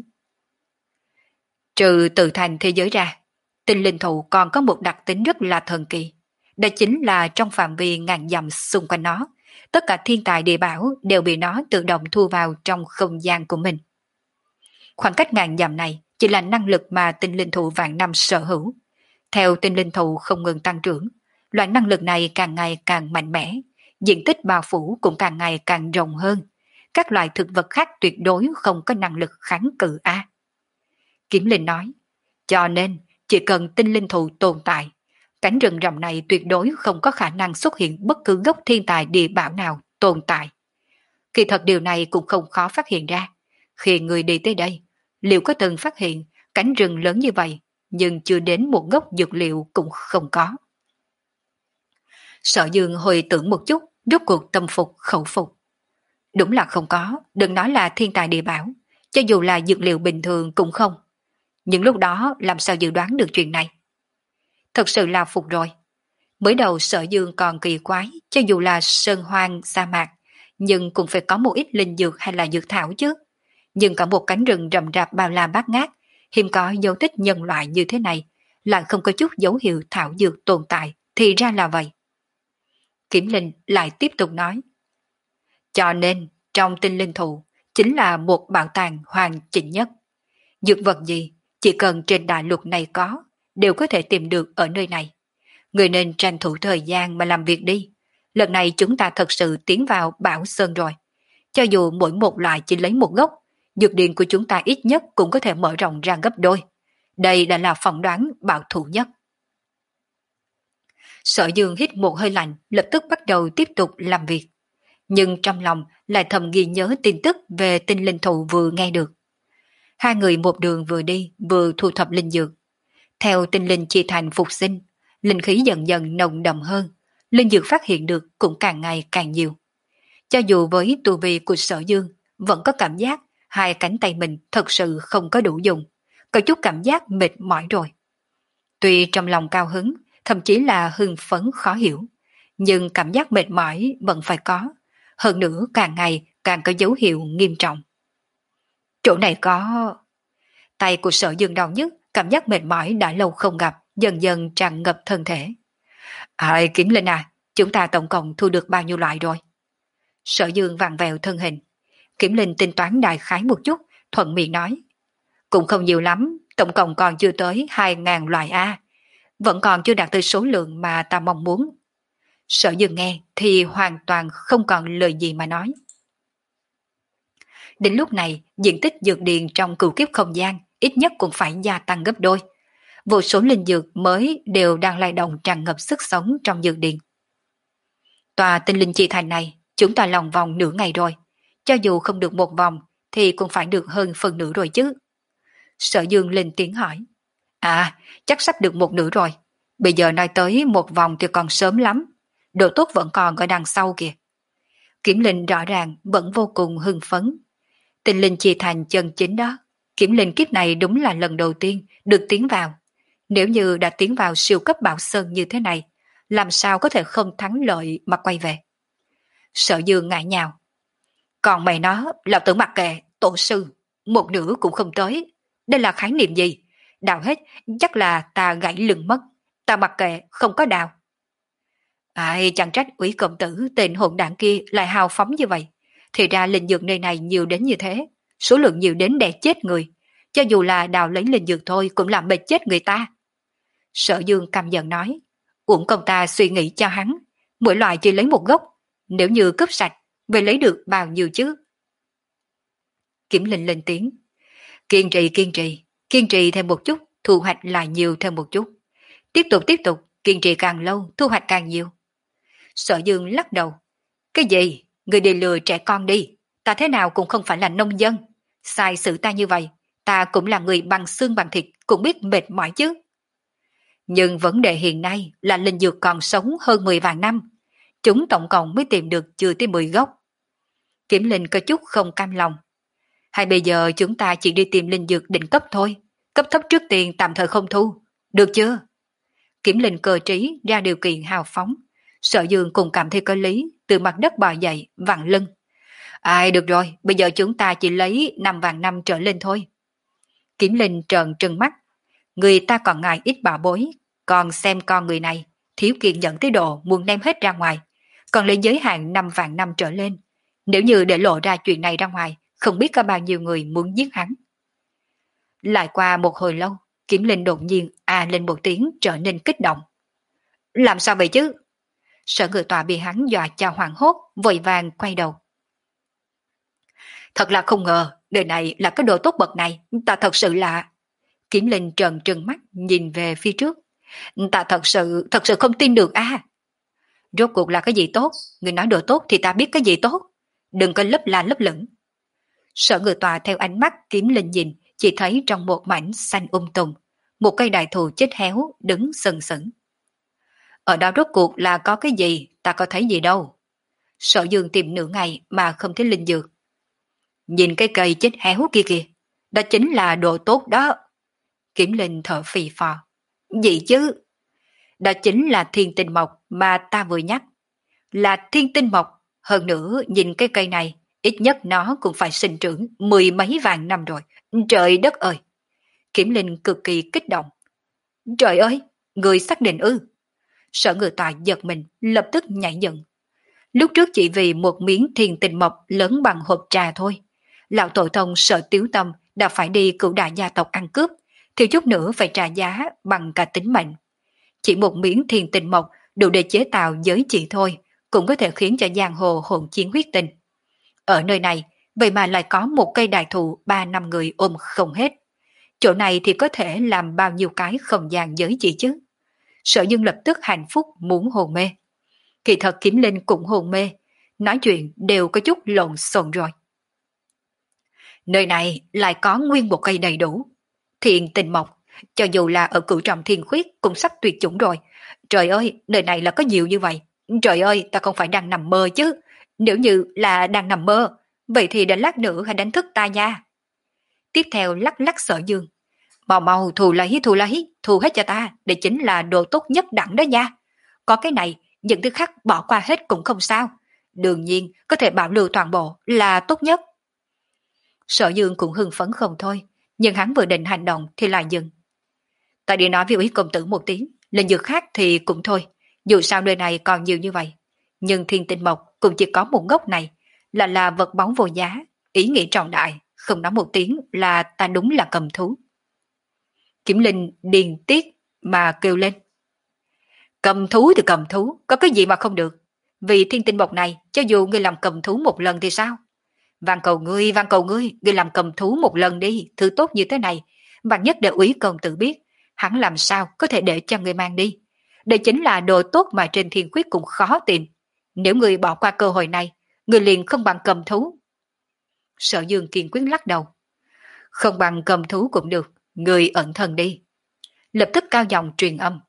Trừ tự thành thế giới ra, tinh linh thụ còn có một đặc tính rất là thần kỳ. Đó chính là trong phạm vi ngàn dặm xung quanh nó, tất cả thiên tài địa bảo đều bị nó tự động thu vào trong không gian của mình. Khoảng cách ngàn dặm này chỉ là năng lực mà tinh linh thụ vạn năm sở hữu. Theo tinh linh thụ không ngừng tăng trưởng, loại năng lực này càng ngày càng mạnh mẽ, diện tích bao phủ cũng càng ngày càng rộng hơn. Các loại thực vật khác tuyệt đối không có năng lực kháng cự a. Kiếm Linh nói, cho nên chỉ cần tinh linh thụ tồn tại, cánh rừng rậm này tuyệt đối không có khả năng xuất hiện bất cứ gốc thiên tài địa bảo nào tồn tại. Kỳ thật điều này cũng không khó phát hiện ra. Khi người đi tới đây, liệu có từng phát hiện cánh rừng lớn như vậy, nhưng chưa đến một gốc dược liệu cũng không có. Sở Dương hồi tưởng một chút, rốt cuộc tâm phục khẩu phục. Đúng là không có, đừng nói là thiên tài địa bảo, cho dù là dược liệu bình thường cũng không. Nhưng lúc đó làm sao dự đoán được chuyện này? Thật sự là phục rồi. Mới đầu Sở Dương còn kỳ quái, cho dù là sơn hoang sa mạc, nhưng cũng phải có một ít linh dược hay là dược thảo chứ. Nhưng cả một cánh rừng rậm rạp bao la bát ngát, hiếm có dấu tích nhân loại như thế này, lại không có chút dấu hiệu thảo dược tồn tại, thì ra là vậy. Kiếm Linh lại tiếp tục nói. Cho nên, trong tinh linh thụ, chính là một bảo tàng hoàn chỉnh nhất. Dược vật gì, chỉ cần trên đại lục này có, đều có thể tìm được ở nơi này. Người nên tranh thủ thời gian mà làm việc đi. Lần này chúng ta thật sự tiến vào Bảo Sơn rồi. Cho dù mỗi một loại chỉ lấy một gốc, dược điền của chúng ta ít nhất cũng có thể mở rộng ra gấp đôi. Đây đã là phỏng đoán bảo thủ nhất. Sở Dương hít một hơi lạnh, lập tức bắt đầu tiếp tục làm việc. Nhưng trong lòng lại thầm ghi nhớ tin tức về tinh linh thụ vừa nghe được. Hai người một đường vừa đi vừa thu thập linh dược. Theo tinh linh chia thành phục sinh, linh khí dần dần nồng đậm hơn, linh dược phát hiện được cũng càng ngày càng nhiều. Cho dù với tu vi của Sở Dương, vẫn có cảm giác hai cánh tay mình thật sự không có đủ dùng, có chút cảm giác mệt mỏi rồi. Tuy trong lòng cao hứng, thậm chí là hưng phấn khó hiểu, nhưng cảm giác mệt mỏi vẫn phải có, hơn nữa càng ngày càng có dấu hiệu nghiêm trọng. Chỗ này có... Tay của Sở Dương đau nhức, cảm giác mệt mỏi đã lâu không gặp, dần dần tràn ngập thân thể. À, Kiếm Linh à, chúng ta tổng cộng thu được bao nhiêu loại rồi? Sở Dương vặn vẹo thân hình. Kiếm Linh tính toán đại khái một chút, thuận miệng nói. Cũng không nhiều lắm, tổng cộng còn chưa tới hai ngàn loại A. Vẫn còn chưa đạt tới số lượng mà ta mong muốn. Sở Dương nghe thì hoàn toàn không còn lời gì mà nói. Đến lúc này, diện tích dược điền trong cửu kiếp không gian ít nhất cũng phải gia tăng gấp đôi. Vô số linh dược mới đều đang lay động tràn ngập sức sống trong dược điền. Tòa tinh linh chi thành này, chúng ta lòng vòng nửa ngày rồi. Cho dù không được một vòng, thì cũng phải được hơn phần nửa rồi chứ. Sở Dương lên tiếng hỏi. À, chắc sắp được một nửa rồi. Bây giờ nói tới một vòng thì còn sớm lắm. Độ tốt vẫn còn ở đằng sau kìa. Kiếm Linh rõ ràng vẫn vô cùng hưng phấn. Tinh linh chi thành chân chính đó. Kiếm Linh kiếp này đúng là lần đầu tiên được tiến vào. Nếu như đã tiến vào siêu cấp Bảo Sơn như thế này, làm sao có thể không thắng lợi mà quay về. Sở Dương ngại nhào. Còn mày nó, lão tử mặc kệ, Tổ sư, một nửa cũng không tới. Đây là khái niệm gì? Đào hết, chắc là ta gãy lưng mất. Ta mặc kệ, không có đào. Ai chẳng trách Úy công tử tên hỗn đảng kia lại hào phóng như vậy. Thì ra linh dược nơi này nhiều đến như thế. Số lượng nhiều đến để chết người. Cho dù là đào lấy linh dược thôi cũng làm mệt chết người ta. Sở Dương căm giận nói. Uổng công ta suy nghĩ cho hắn. Mỗi loại chỉ lấy một gốc. Nếu như cướp sạch, vậy lấy được bao nhiêu chứ? Kiểm Linh lên tiếng. Kiên trì kiên trì. Kiên trì thêm một chút, thu hoạch lại nhiều thêm một chút. Tiếp tục tiếp tục, kiên trì càng lâu, thu hoạch càng nhiều. Sở Dương lắc đầu. Cái gì? Người đi lừa trẻ con đi. Ta thế nào cũng không phải là nông dân. Sai sự ta như vậy, ta cũng là người bằng xương bằng thịt, cũng biết mệt mỏi chứ. Nhưng vấn đề hiện nay là linh dược còn sống hơn mười vạn năm. Chúng tổng cộng mới tìm được chưa tới mười gốc. Kiểm Linh có chút không cam lòng. Hay bây giờ chúng ta chỉ đi tìm linh dược đỉnh cấp thôi. Cấp thấp trước tiền tạm thời không thu. Được chưa? Kiểm Linh cơ trí ra điều kiện hào phóng. Sở Dương cùng cảm thấy có lý, từ mặt đất bò dậy, vặn lưng. Ai được rồi, bây giờ chúng ta chỉ lấy năm vạn năm trở lên thôi. Kiểm Linh trợn trừng mắt. Người ta còn ngại ít bảo bối, còn xem con người này, thiếu kiên nhẫn tới độ muốn đem hết ra ngoài, còn lấy giới hạn năm vạn năm trở lên. Nếu như để lộ ra chuyện này ra ngoài, không biết có bao nhiêu người muốn giết hắn. Lại qua một hồi lâu, Kiểm Linh đột nhiên à lên một tiếng trở nên kích động. Làm sao vậy chứ? Sở Ngự Tọa bị hắn dọa cho hoảng hốt, vội vàng quay đầu. Thật là không ngờ, đời này là cái đồ tốt bậc này, ta thật sự là... Kiểm Linh trợn trừng mắt nhìn về phía trước. Ta thật sự, thật sự không tin được à. Rốt cuộc là cái gì tốt? Người nói đồ tốt thì ta biết cái gì tốt. Đừng có lấp la lấp lửng. Sở Ngự Tọa theo ánh mắt Kiểm Linh nhìn, chỉ thấy trong một mảnh xanh um tùm, một cây đại thụ chết héo đứng sừng sững. Ở đó rốt cuộc là có cái gì, ta có thấy gì đâu. Sở Dương tìm nửa ngày mà không thấy linh dược. Nhìn cái cây chết héo kia kìa, đó chính là đồ tốt đó. Kiểm Linh thở phì phò. Gì chứ? Đó chính là thiên tinh mộc mà ta vừa nhắc. Là thiên tinh mộc, hơn nữa nhìn cái cây này, ít nhất nó cũng phải sinh trưởng mười mấy vạn năm rồi. Trời đất ơi! Kiểm Linh cực kỳ kích động. Trời ơi! Người xác định ư? Sở Ngự Tọa giật mình, lập tức nhảy dựng. Lúc trước chỉ vì một miếng thiên tinh mộc lớn bằng hộp trà thôi, lão tổ tông Sở Tiếu Tâm đã phải đi cửu đại gia tộc ăn cướp, thiếu chút nữa phải trả giá bằng cả tính mệnh. Chỉ một miếng thiên tinh mộc đủ để chế tạo giới chỉ thôi, cũng có thể khiến cho giang hồ hỗn chiến huyết tình. Ở nơi này, vậy mà lại có một cây đại thụ ba năm người ôm không hết. Chỗ này thì có thể làm bao nhiêu cái không gian giới chỉ chứ. Sở Dương lập tức hạnh phúc muốn hồn mê. Kỳ thật Kiếm Linh cũng hồn mê, nói chuyện đều có chút lộn xộn rồi. Nơi này lại có nguyên một cây đầy đủ. Thiên tinh mộc, cho dù là ở cửu trọng thiên khuyết cũng sắp tuyệt chủng rồi. Trời ơi, nơi này là có nhiều như vậy. Trời ơi, ta không phải đang nằm mơ chứ. Nếu như là đang nằm mơ, vậy thì đến lát nữa hãy đánh thức ta nha. Tiếp theo lắc lắc Sở Dương. Mau mau thù lấy, thù lấy, thù hết cho ta, để chính là đồ tốt nhất đẳng đó nha. Có cái này, những thứ khác bỏ qua hết cũng không sao. Đương nhiên, có thể bảo lưu toàn bộ là tốt nhất. Sở Dương cũng hưng phấn không thôi, nhưng hắn vừa định hành động thì lại dừng. Ta đi nói với Úy công tử một tiếng, lên dược khác thì cũng thôi, dù sao nơi này còn nhiều như vậy. Nhưng thiên tinh mộc cũng chỉ có một gốc này, là là vật báu vô giá, ý nghĩa trọng đại, không nói một tiếng là ta đúng là cầm thú. Kiểm Linh điền tiết mà kêu lên. Cầm thú thì cầm thú, có cái gì mà không được. Vì thiên tinh mộc này, cho dù ngươi làm cầm thú một lần thì sao? Van cầu ngươi, van cầu ngươi, ngươi làm cầm thú một lần đi, thứ tốt như thế này. Vạn nhất để Úy công tử biết, hắn làm sao có thể để cho ngươi mang đi. Đây chính là đồ tốt mà trên thiên khuyết cũng khó tìm. Nếu ngươi bỏ qua cơ hội này, ngươi liền không bằng cầm thú. Sở Dương kiên quyết lắc đầu. Không bằng cầm thú cũng được, ngươi ẩn thân đi. Lập tức cao giọng truyền âm.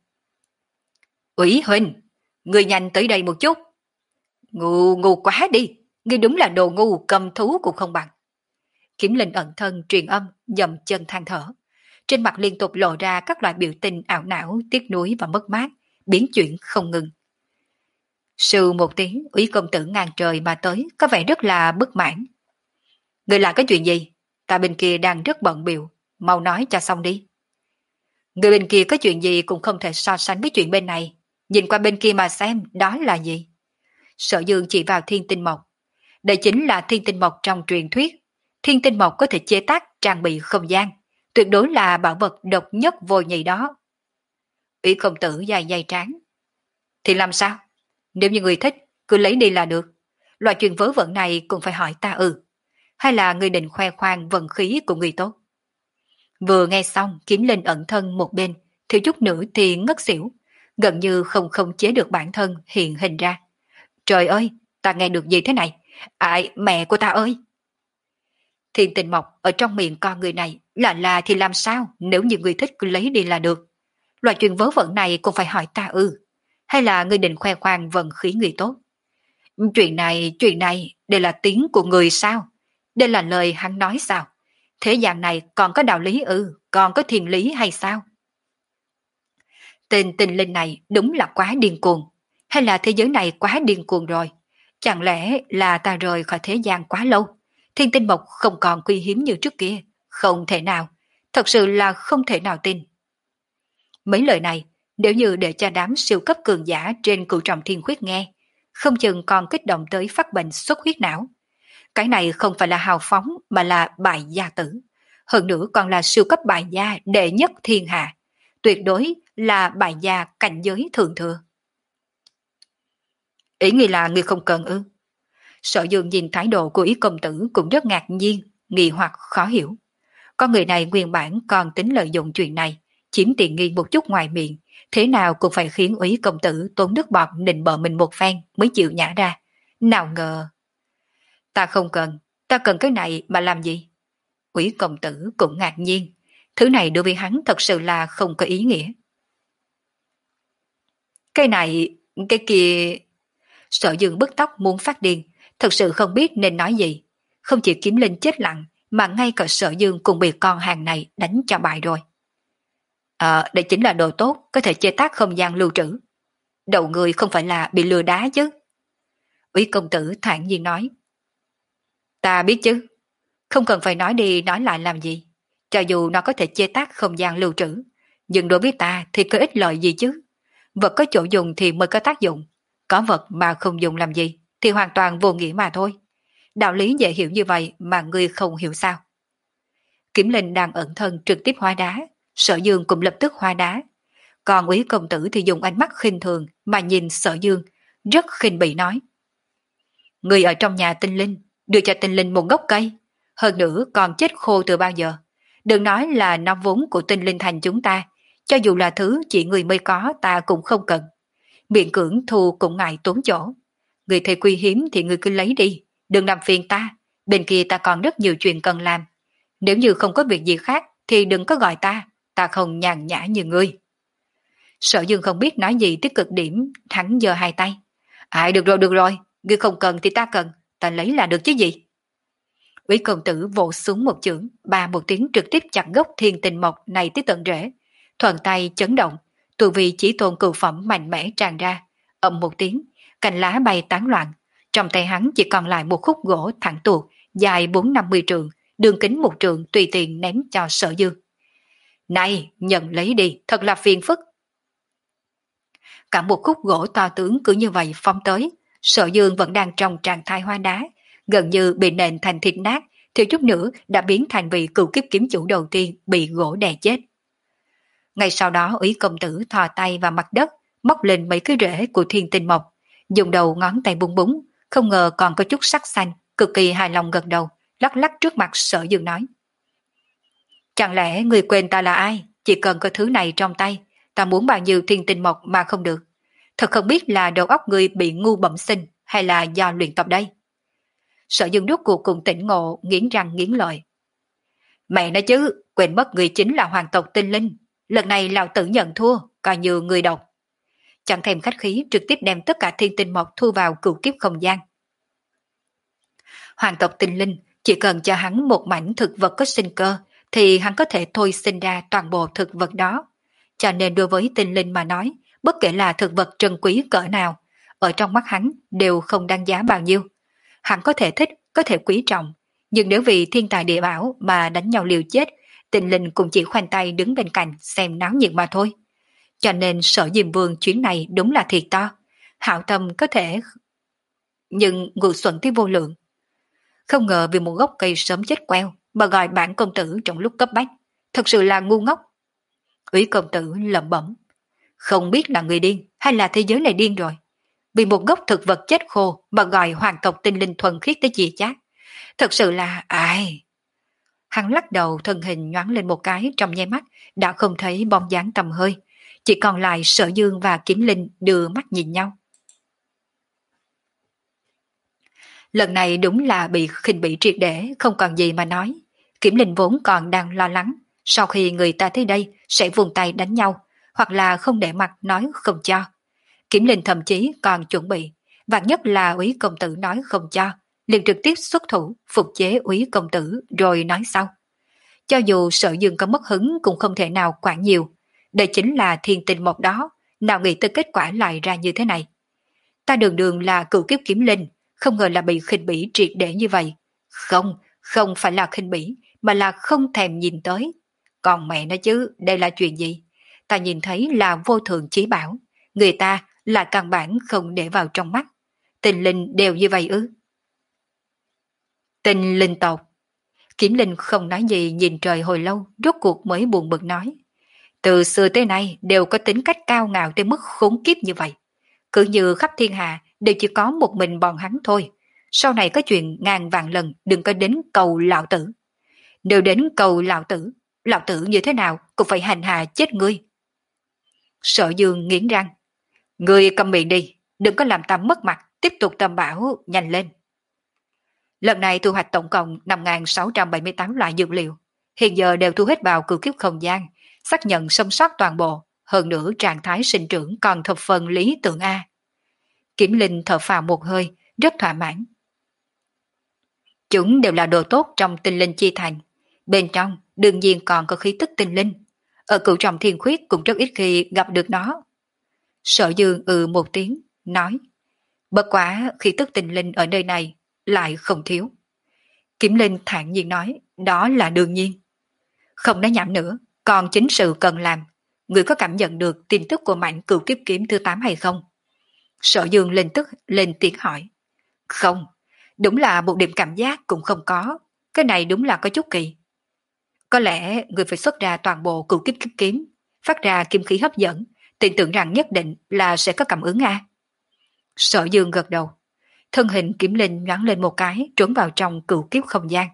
Úy huynh, ngươi nhanh tới đây một chút. Ngu, ngu quá đi, ngươi đúng là đồ ngu, cầm thú cũng không bằng. Kiểm Linh ẩn thân truyền âm, dậm chân than thở. Trên mặt liên tục lộ ra các loại biểu tình ảo não, tiếc nuối và mất mát, biến chuyển không ngừng. Sư một tiếng, Úy công tử ngàn trời mà tới, có vẻ rất là bất mãn. Người làm cái chuyện gì? Ta bên kia đang rất bận biểu, mau nói cho xong đi. Người bên kia có chuyện gì cũng không thể so sánh với chuyện bên này. Nhìn qua bên kia mà xem, đó là gì? Sở Dương chỉ vào thiên tinh mộc. Đây chính là thiên tinh mộc trong truyền thuyết. Thiên tinh mộc có thể chế tác trang bị không gian. Tuyệt đối là bảo vật độc nhất vô nhị đó. Ủy công tử dài dày trán. Thì làm sao? Nếu như người thích, cứ lấy đi là được. Loại chuyện vớ vẩn này cũng phải hỏi ta ư. Hay là người định khoe khoang vận khí của người tốt? Vừa nghe xong, Kiếm Linh ẩn thân một bên, thiếu chút nữa thì ngất xỉu, gần như không khống chế được bản thân hiện hình ra. Trời ơi, ta nghe được gì thế này? Ai, mẹ của ta ơi! Thiên Tình Mộc ở trong miệng con người này là là thì làm sao, nếu như người thích cứ lấy đi là được. Loại chuyện vớ vẩn này cũng phải hỏi ta ư. Hay là người định khoe khoang vận khí người tốt? Chuyện này, chuyện này, đây là tiếng của người sao? Đây là lời hắn nói sao? Thế gian này còn có đạo lý ư, còn có thiên lý hay sao? Tên tình linh này đúng là quá điên cuồng. Hay là thế giới này quá điên cuồng rồi? Chẳng lẽ là ta rời khỏi thế gian quá lâu? Thiên tinh mộc không còn quý hiếm như trước kia. Không thể nào. Thật sự là không thể nào tin. Mấy lời này, nếu như để cho đám siêu cấp cường giả trên cửu trọng thiên khuyết nghe, không chừng còn kích động tới phát bệnh xuất huyết não. Cái này không phải là hào phóng mà là bại gia tử. Hơn nữa còn là siêu cấp bại gia đệ nhất thiên hạ. Tuyệt đối là bại gia cảnh giới thượng thừa. Ý nghĩ là người không cần ư? Sở Dương nhìn thái độ của ý công tử cũng rất ngạc nhiên, nghi hoặc khó hiểu. Con người này nguyên bản còn tính lợi dụng chuyện này, chiếm tiện nghi một chút ngoài miệng, thế nào cũng phải khiến úy công tử tốn nước bọt nịnh bợ mình một phen mới chịu nhả ra. Nào ngờ... Ta không cần, ta cần cái này mà làm gì? Úy công tử cũng ngạc nhiên, thứ này đối với hắn thật sự là không có ý nghĩa. Cái này, cái kia... Sở Dương bứt tóc muốn phát điên, thật sự không biết nên nói gì. Không chỉ Kiếm Linh chết lặng, mà ngay cả Sở Dương cũng bị con hàng này đánh cho bại rồi. Ờ, đây chính là đồ tốt, có thể chế tác không gian lưu trữ. Đầu người không phải là bị lừa đá chứ? Úy công tử thản nhiên nói. Ta biết chứ, không cần phải nói đi nói lại làm gì. Cho dù nó có thể chế tác không gian lưu trữ, nhưng đối với ta thì có ích lợi gì chứ? Vật có chỗ dùng thì mới có tác dụng. Có vật mà không dùng làm gì thì hoàn toàn vô nghĩa mà thôi. Đạo lý dễ hiểu như vậy mà ngươi không hiểu sao? Kiếm Linh đang ẩn thân trực tiếp hóa đá, Sở Dương cũng lập tức hóa đá. Còn úy công tử thì dùng ánh mắt khinh thường mà nhìn Sở Dương, rất khinh bỉ nói. Người ở trong nhà tinh linh, đưa cho tinh linh một gốc cây, hơn nữa còn chết khô từ bao giờ. Đừng nói là nó vốn của tinh linh thành chúng ta, cho dù là thứ chỉ người mới có ta cũng không cần. Miệng cưỡng thù cũng ngại tốn chỗ. Người thấy quý hiếm thì người cứ lấy đi, đừng làm phiền ta, bên kia ta còn rất nhiều chuyện cần làm. Nếu như không có việc gì khác thì đừng có gọi ta, ta không nhàn nhã như ngươi. Sở Dương không biết nói gì tới cực điểm, hắn giơ hai tay. À được rồi được rồi, ngươi không cần thì ta cần, ta lấy là được chứ gì. Úy công tử vỗ xuống một chưởng, ba một tiếng trực tiếp chặt gốc thiên tình mộc này tới tận rễ. Thuận tay chấn động, tu vi chỉ tôn cửu phẩm mạnh mẽ tràn ra, ầm một tiếng, cành lá bay tán loạn. Trong tay hắn chỉ còn lại một khúc gỗ thẳng tuột, dài bốn năm mươi trượng, đường kính một trượng tùy tiện ném cho Sở Dương. Này, nhận lấy đi, thật là phiền phức. Cả một khúc gỗ to tướng cứ như vậy phóng tới, Sở Dương vẫn đang trong trạng thái hoa đá, gần như bị nện thành thịt nát, thiếu chút nữa đã biến thành vị cựu kiếp kiếm chủ đầu tiên bị gỗ đè chết. Ngay sau đó úy công tử thò tay vào mặt đất, móc lên mấy cái rễ của thiên tinh mộc, dùng đầu ngón tay búng búng, không ngờ còn có chút sắc xanh, cực kỳ hài lòng gật đầu, lắc lắc trước mặt Sở Dương nói. Chẳng lẽ người quên ta là ai, chỉ cần có thứ này trong tay, ta muốn bao nhiêu thiên tinh mộc mà không được. Thật không biết là đầu óc người bị ngu bẩm sinh hay là do luyện tập đây. Sở Dương rốt cuộc cùng tỉnh ngộ, nghiến răng nghiến lợi. Mẹ nói chứ, quên mất người chính là hoàng tộc tinh linh. Lần này lão tử nhận thua, coi như người độc. Chẳng thèm khách khí trực tiếp đem tất cả thiên tinh mộc thu vào cửu kiếp không gian. Hoàng tộc tinh linh chỉ cần cho hắn một mảnh thực vật có sinh cơ thì hắn có thể thôi sinh ra toàn bộ thực vật đó. Cho nên đối với tinh linh mà nói, bất kể là thực vật trân quý cỡ nào, ở trong mắt hắn đều không đáng giá bao nhiêu. Hắn có thể thích, có thể quý trọng, Nhưng nếu vì thiên tài địa bảo mà đánh nhau liều chết, Tinh Linh cũng chỉ khoanh tay đứng bên cạnh xem náo nhiệt mà thôi. Cho nên Sở Diêm Vương chuyến này đúng là thiệt to. Hảo tâm có thể, nhưng ngu xuẩn tới vô lượng. Không ngờ vì một gốc cây sớm chết queo mà gọi bản công tử trong lúc cấp bách. Thật sự là ngu ngốc. Úy công tử lẩm bẩm. Không biết là người điên hay là thế giới này điên rồi. Vì một gốc thực vật chết khô mà gọi hoàng tộc Tinh Linh thuần khiết tới chia chác. Thật sự là ai... Hắn lắc đầu, thân hình nhoáng lên một cái, trong nháy mắt đã không thấy bóng dáng tầm hơi, chỉ còn lại Sở Dương và Kiếm Linh đưa mắt nhìn nhau. Lần này đúng là bị khinh bỉ triệt để, không còn gì mà nói. Kiếm Linh vốn còn đang lo lắng, sau khi người ta tới đây sẽ vùng tay đánh nhau, hoặc là không để mặt nói không cho. Kiếm Linh thậm chí còn chuẩn bị, vạn nhất là Úy công tử nói không cho, liền trực tiếp xuất thủ phục chế Úy công tử rồi nói sau. Cho dù Sở Dương có mất hứng cũng không thể nào quản nhiều. Đây chính là thiên tình một đó, nào nghĩ tới kết quả lại ra như thế này. Ta đường đường là cựu kiếp kiếm linh, không ngờ là bị khinh bỉ triệt để như vậy. Không, không phải là khinh bỉ, mà là không thèm nhìn tới. Còn mẹ nó chứ, đây là chuyện gì? Ta nhìn thấy là vô thường chí bảo, người ta là căn bản không để vào trong mắt. Tình linh đều như vậy ư? Tình linh tộc. Kiếm Linh không nói gì nhìn trời hồi lâu, rốt cuộc mới buồn bực nói. Từ xưa tới nay đều có tính cách cao ngạo tới mức khốn kiếp như vậy. Cứ như khắp thiên hạ đều chỉ có một mình bọn hắn thôi. Sau này có chuyện ngàn vạn lần đừng có đến cầu lão tử. Nếu đến cầu lão tử, lão tử như thế nào cũng phải hành hạ chết ngươi. Sở Dương nghiến răng. Ngươi cầm miệng đi, đừng có làm ta mất mặt, tiếp tục tầm bảo, nhanh lên. Lần này thu hoạch tổng cộng năm nghìn sáu trăm bảy mươi tám loại dược liệu, hiện giờ đều thu hết vào cửu kiếp không gian, xác nhận xâm soát toàn bộ, hơn nữa trạng thái sinh trưởng còn thập phần lý tưởng A. Kiểm Linh thở phào một hơi, rất thỏa mãn. Chúng đều là đồ tốt trong tinh linh chi thành, bên trong đương nhiên còn có khí tức tinh linh, ở cửu trọng thiên khuyết cũng rất ít khi gặp được nó. Sở Dương ừ một tiếng, nói, bất quá khí tức tinh linh ở nơi này lại không thiếu. Kiểm Linh thản nhiên nói, đó là đương nhiên. Không nói nhảm nữa, còn chính sự cần làm. Người có cảm nhận được tin tức của mạnh cửu kiếp kiếm thứ tám hay không? Sở Dương lên tức lên tiếng hỏi. Không, đúng là một điểm cảm giác cũng không có. Cái này đúng là có chút kỳ. Có lẽ người phải xuất ra toàn bộ cửu kiếp kiếp kiếm, phát ra kim khí hấp dẫn, tin tưởng rằng nhất định là sẽ có cảm ứng a. Sở Dương gật đầu. Thân hình Kiểm Linh nhoáng lên một cái, trốn vào trong cửu kiếp không gian.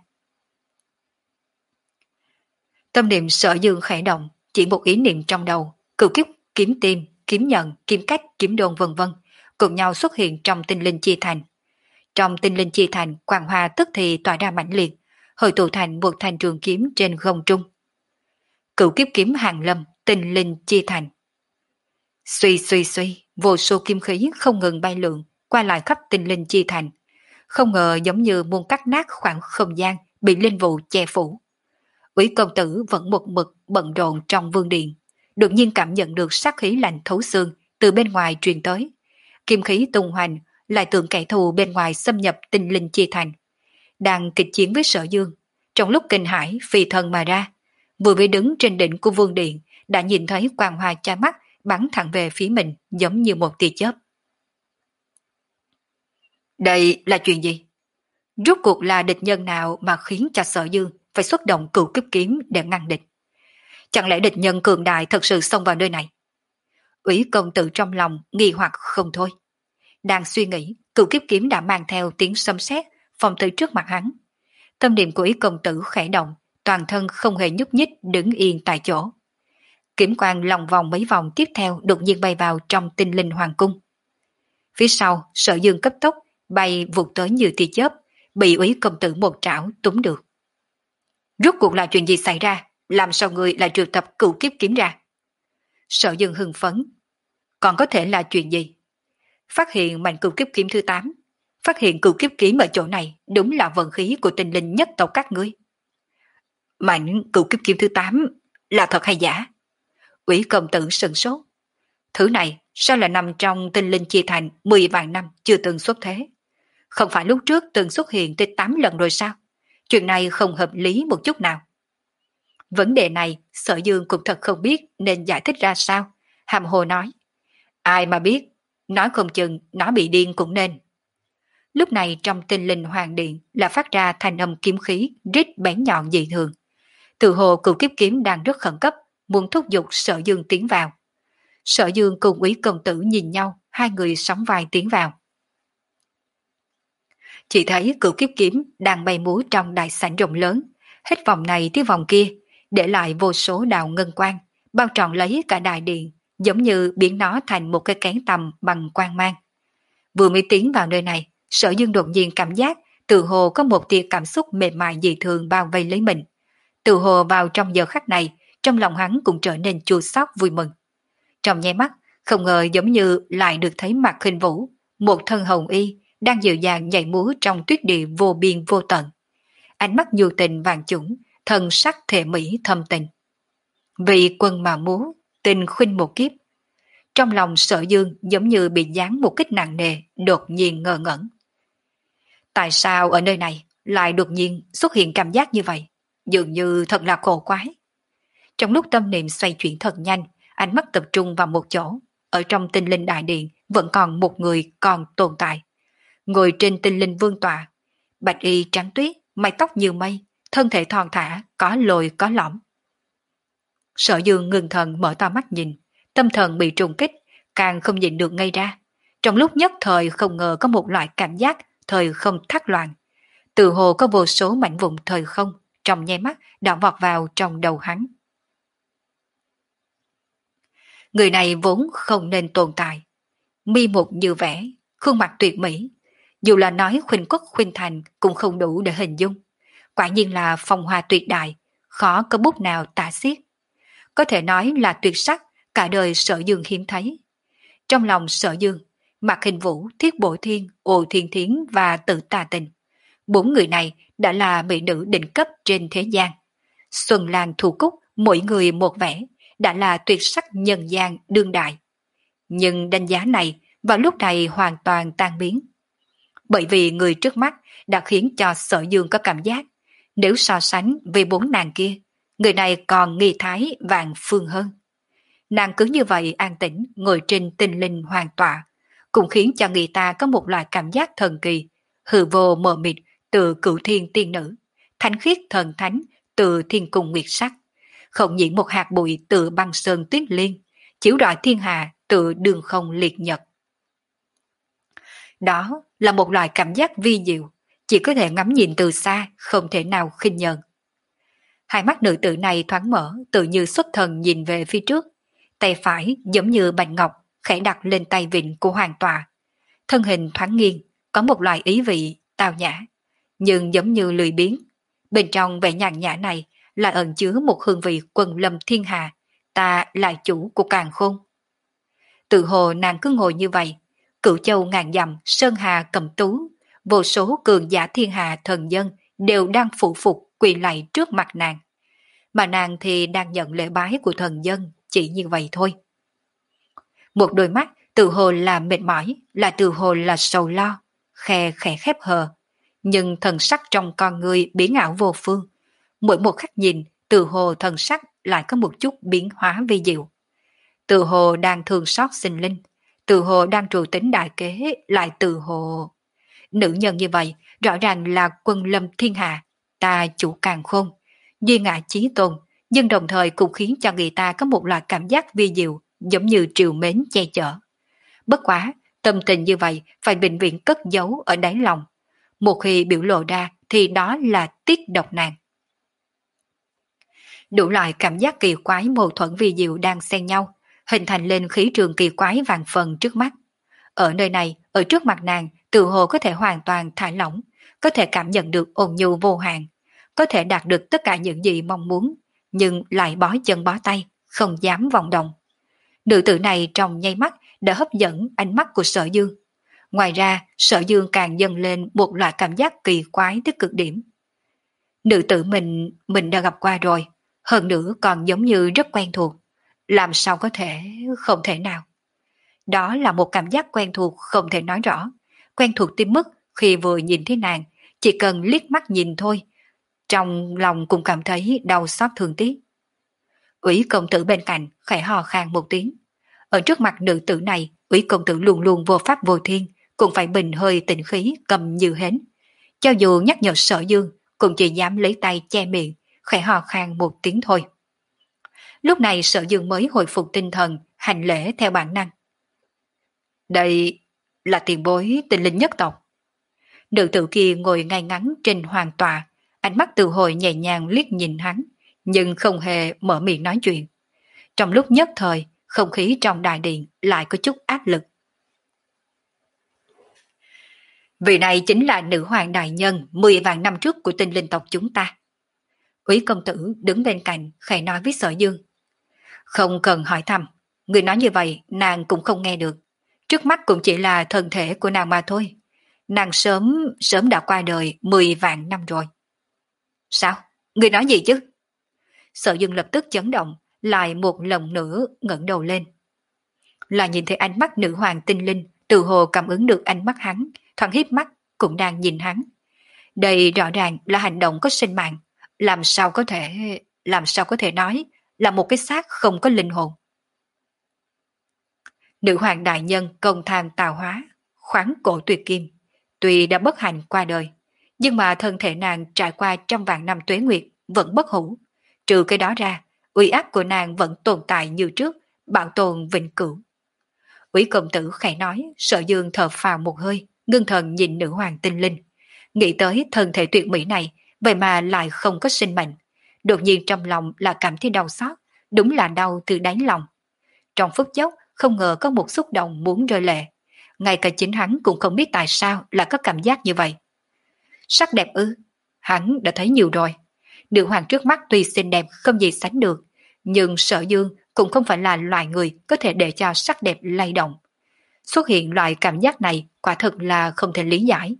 Tâm niệm Sở Dương khẽ động, chỉ một ý niệm trong đầu, cửu kiếp kiếm tim, kiếm nhận, kiếm cách, kiếm đôn vân vân cùng nhau xuất hiện trong tinh linh chi thành. Trong tinh linh chi thành, quang hoa tức thì tỏa ra mãnh liệt, hội tụ thành một thành trường kiếm trên không trung. Cửu kiếp kiếm hàng lâm, tinh linh chi thành. Suy suy suy, vô số kim khí không ngừng bay lượn qua lại khắp tinh linh chi thành, không ngờ giống như muốn cắt nát khoảng không gian bị linh vụ che phủ. Úy công tử vẫn một mực bận rộn trong vương điện, đột nhiên cảm nhận được sát khí lạnh thấu xương từ bên ngoài truyền tới. Kim khí tung hoành, lại tưởng kẻ thù bên ngoài xâm nhập tinh linh chi thành. Đang kịch chiến với Sở Dương, trong lúc kinh hãi phi thân mà ra, vừa mới đứng trên đỉnh của vương điện đã nhìn thấy quang hoa cha mắt bắn thẳng về phía mình giống như một tia chớp. Đây là chuyện gì? Rốt cuộc là địch nhân nào mà khiến cho Sở Dương phải xuất động cửu kiếp kiếm để ngăn địch? Chẳng lẽ địch nhân cường đại thật sự xông vào nơi này? Úy công tử trong lòng nghi hoặc không thôi. Đang suy nghĩ, cửu kiếp kiếm đã mang theo tiếng sấm sét phong tới trước mặt hắn. Tâm niệm của Úy công tử khẽ động, toàn thân không hề nhúc nhích đứng yên tại chỗ. Kiếm quang lòng vòng mấy vòng tiếp theo đột nhiên bay vào trong tinh linh hoàng cung. Phía sau, Sở Dương cấp tốc bay vụt tới như tia chớp, bị Úy công tử một trảo túm được. Rốt cuộc là chuyện gì xảy ra? Làm sao người lại triệu tập cửu kiếp kiếm ra? Sở Dương hưng phấn. Còn có thể là chuyện gì? Phát hiện mảnh cửu kiếp kiếm thứ tám. Phát hiện cửu kiếp kiếm ở chỗ này đúng là vận khí của tinh linh nhất tộc các ngươi. Mảnh cửu kiếp kiếm thứ tám là thật hay giả? Úy công tử sừng sốt. Thứ này sao lại nằm trong tinh linh chia thành mười vạn năm chưa từng xuất thế? Không phải lúc trước từng xuất hiện tới tám lần rồi sao? Chuyện này không hợp lý một chút nào. Vấn đề này Sở Dương cũng thật không biết nên giải thích ra sao. Hàm hồ nói, ai mà biết, nói không chừng nó bị điên cũng nên. Lúc này trong tinh linh hoàng điện là phát ra thanh âm kiếm khí rít bén nhọn dị thường. Từ hồ cửu kiếp kiếm đang rất khẩn cấp, muốn thúc giục Sở Dương tiến vào. Sở Dương cùng Úy công tử nhìn nhau, hai người sóng vai tiến vào. Chỉ thấy cửu kiếp kiếm đang bay múa trong đại sảnh rộng lớn, hết vòng này tới vòng kia, để lại vô số đạo ngân quang, bao trọn lấy cả đại điện, giống như biến nó thành một cái kén tầm bằng quang mang. Vừa mới tiến vào nơi này, Sở Dương đột nhiên cảm giác tự hồ có một tia cảm xúc mềm mại dị thường bao vây lấy mình. Tự hồ vào trong giờ khắc này, trong lòng hắn cũng trở nên chua xót vui mừng. Trong nháy mắt, không ngờ giống như lại được thấy mặt Khinh Vũ, một thân hồng y, đang dịu dàng nhảy múa trong tuyết địa vô biên vô tận. Ánh mắt nhu tình vàng chủng, thân sắc thể mỹ thâm tình. Vì quân mà múa, tình khuynh một kiếp. Trong lòng Sở Dương giống như bị giáng một kích nặng nề, đột nhiên ngơ ngẩn. Tại sao ở nơi này lại đột nhiên xuất hiện cảm giác như vậy? Dường như thật là cổ quái. Trong lúc tâm niệm xoay chuyển thật nhanh, ánh mắt tập trung vào một chỗ. Ở trong tinh linh đại điện vẫn còn một người còn tồn tại. Ngồi trên tinh linh vương tọa, bạch y trắng tuyết, mái tóc như mây, thân thể thon thả, có lồi có lõm. Sở Dương ngừng thần mở to mắt nhìn, tâm thần bị trùng kích, càng không nhịn được ngây ra. Trong lúc nhất thời không ngờ có một loại cảm giác thời không thắt loạn. Từ hồ có vô số mảnh vụn thời không, trong nháy mắt đã vọt vào trong đầu hắn. Người này vốn không nên tồn tại. Mi mục như vẽ, khuôn mặt tuyệt mỹ. Dù là nói khuynh quốc khuynh thành cũng không đủ để hình dung. Quả nhiên là phong hoa tuyệt đại, khó có bút nào tả xiết. Có thể nói là tuyệt sắc, cả đời Sở Dương hiếm thấy. Trong lòng Sở Dương, Mạc Hình Vũ, Thiết Bổ Thiên, Ồ Thiên Thiến và Tự Tà Tình. Bốn người này đã là mỹ nữ đỉnh cấp trên thế gian. Xuân Lan Thu Cúc, mỗi người một vẻ, đã là tuyệt sắc nhân gian đương đại. Nhưng đánh giá này vào lúc này hoàn toàn tan biến. Bởi vì người trước mắt đã khiến cho Sở Dương có cảm giác, nếu so sánh với bốn nàng kia, người này còn nghi thái vạn phương hơn. Nàng cứ như vậy an tĩnh ngồi trên tinh linh hoàng tọa, cũng khiến cho người ta có một loại cảm giác thần kỳ, hư vô mờ mịt từ cửu thiên tiên nữ, thánh khiết thần thánh từ thiên cung nguyệt sắc, không nhiễm một hạt bụi từ băng sơn tuyết liên, chiếu rọi thiên hà từ đường không liệt nhật. Đó là một loại cảm giác vi diệu, chỉ có thể ngắm nhìn từ xa, không thể nào khinh nhờn. Hai mắt nữ tử này thoáng mở, tự như xuất thần nhìn về phía trước, tay phải giống như bạch ngọc khẽ đặt lên tay vịn của hoàng tọa. Thân hình thoáng nghiêng, có một loại ý vị tào nhã, nhưng giống như lười biếng. Bên trong vẻ nhàn nhã này là ẩn chứa một hương vị quần lâm thiên hà, ta là chủ của càn khôn. Tự hồ nàng cứ ngồi như vậy, cửu châu ngàn dặm, sơn hà cầm tú, vô số cường giả thiên hà thần dân đều đang phụ phục quỳ lạy trước mặt nàng. Mà nàng thì đang nhận lễ bái của thần dân, chỉ như vậy thôi. Một đôi mắt tự hồ là mệt mỏi, là tự hồ là sầu lo, khe khẽ khép hờ, nhưng thần sắc trong con người biến ảo vô phương. Mỗi một khắc nhìn, tự hồ thần sắc lại có một chút biến hóa vi diệu. Tự hồ đang thương xót sinh linh, tự hồ đang trù tính đại kế, lại tự hồ... Nữ nhân như vậy, rõ ràng là quân lâm thiên hạ, ta chủ càn khôn, duy ngã chí tôn, nhưng đồng thời cũng khiến cho người ta có một loại cảm giác vi diệu, giống như triều mến che chở. Bất quá, tâm tình như vậy phải bệnh viện cất giấu ở đáy lòng. Một khi biểu lộ ra thì đó là tiết độc nàng. Đủ loại cảm giác kỳ quái mâu thuẫn vi diệu đang xen nhau, hình thành lên khí trường kỳ quái vàng phần trước mắt. Ở nơi này, ở trước mặt nàng, tự hồ có thể hoàn toàn thả lỏng, có thể cảm nhận được ôn nhu vô hạn, có thể đạt được tất cả những gì mong muốn, nhưng lại bó chân bó tay, không dám vọng động. Nữ tử này trong nháy mắt đã hấp dẫn ánh mắt của Sở Dương. Ngoài ra, Sở Dương càng dâng lên một loại cảm giác kỳ quái tới cực điểm. Nữ tử mình, mình đã gặp qua rồi, hơn nữa còn giống như rất quen thuộc. Làm sao có thể, không thể nào. Đó là một cảm giác quen thuộc không thể nói rõ, quen thuộc tới mức khi vừa nhìn thấy nàng, chỉ cần liếc mắt nhìn thôi, trong lòng cũng cảm thấy đau xót thương tiếc. Ủy công tử bên cạnh khẽ hò khan một tiếng. Ở trước mặt nữ tử này, Ủy công tử luôn luôn vô pháp vô thiên, cũng phải bình hơi tĩnh khí cầm như hến. Cho dù nhắc nhở Sở Dương, cũng chỉ dám lấy tay che miệng, khẽ hò khan một tiếng thôi. Lúc này Sở Dương mới hồi phục tinh thần, hành lễ theo bản năng. Đây là tiền bối Tinh Linh nhất tộc. Nữ tử kia ngồi ngay ngắn trên hoàng tọa, ánh mắt từ hồi nhẹ nhàng liếc nhìn hắn, nhưng không hề mở miệng nói chuyện. Trong lúc nhất thời, không khí trong đại điện lại có chút áp lực. Vị này chính là nữ hoàng đại nhân mười vạn năm trước của Tinh Linh tộc chúng ta. Úy công tử đứng bên cạnh khẽ nói với Sở Dương. Không cần hỏi thăm, người nói như vậy nàng cũng không nghe được. Trước mắt cũng chỉ là thân thể của nàng mà thôi. Nàng sớm, sớm đã qua đời mười vạn năm rồi. Sao? Người nói gì chứ? Sở Dương lập tức chấn động, lại một lần nữa ngẩng đầu lên. Là nhìn thấy ánh mắt nữ hoàng Tinh Linh, từ hồ cảm ứng được ánh mắt hắn, thoáng híp mắt cũng đang nhìn hắn. Đây rõ ràng là hành động có sinh mạng, làm sao có thể, làm sao có thể nói là một cái xác không có linh hồn. Nữ hoàng đại nhân công tham tạo hóa, khoáng cổ tuyệt kim, tuy đã bất hạnh qua đời, nhưng mà thân thể nàng trải qua trăm vạn năm tuế nguyệt vẫn bất hủ. Trừ cái đó ra, uy áp của nàng vẫn tồn tại như trước, bảo tồn vĩnh cửu. Úy công tử khẽ nói, Sở Dương thở phào một hơi, ngưng thần nhìn nữ hoàng Tinh Linh. Nghĩ tới thân thể tuyệt mỹ này, vậy mà lại không có sinh mệnh. Đột nhiên trong lòng là cảm thấy đau xót, đúng là đau từ đáy lòng. Trong phút chốc, không ngờ có một xúc động muốn rơi lệ. Ngay cả chính hắn cũng không biết tại sao lại có cảm giác như vậy. Sắc đẹp ư? Hắn đã thấy nhiều rồi. Nữ hoàng trước mắt tuy xinh đẹp không gì sánh được, nhưng Sở Dương cũng không phải là loài người có thể để cho sắc đẹp lay động. Xuất hiện loại cảm giác này quả thực là không thể lý giải.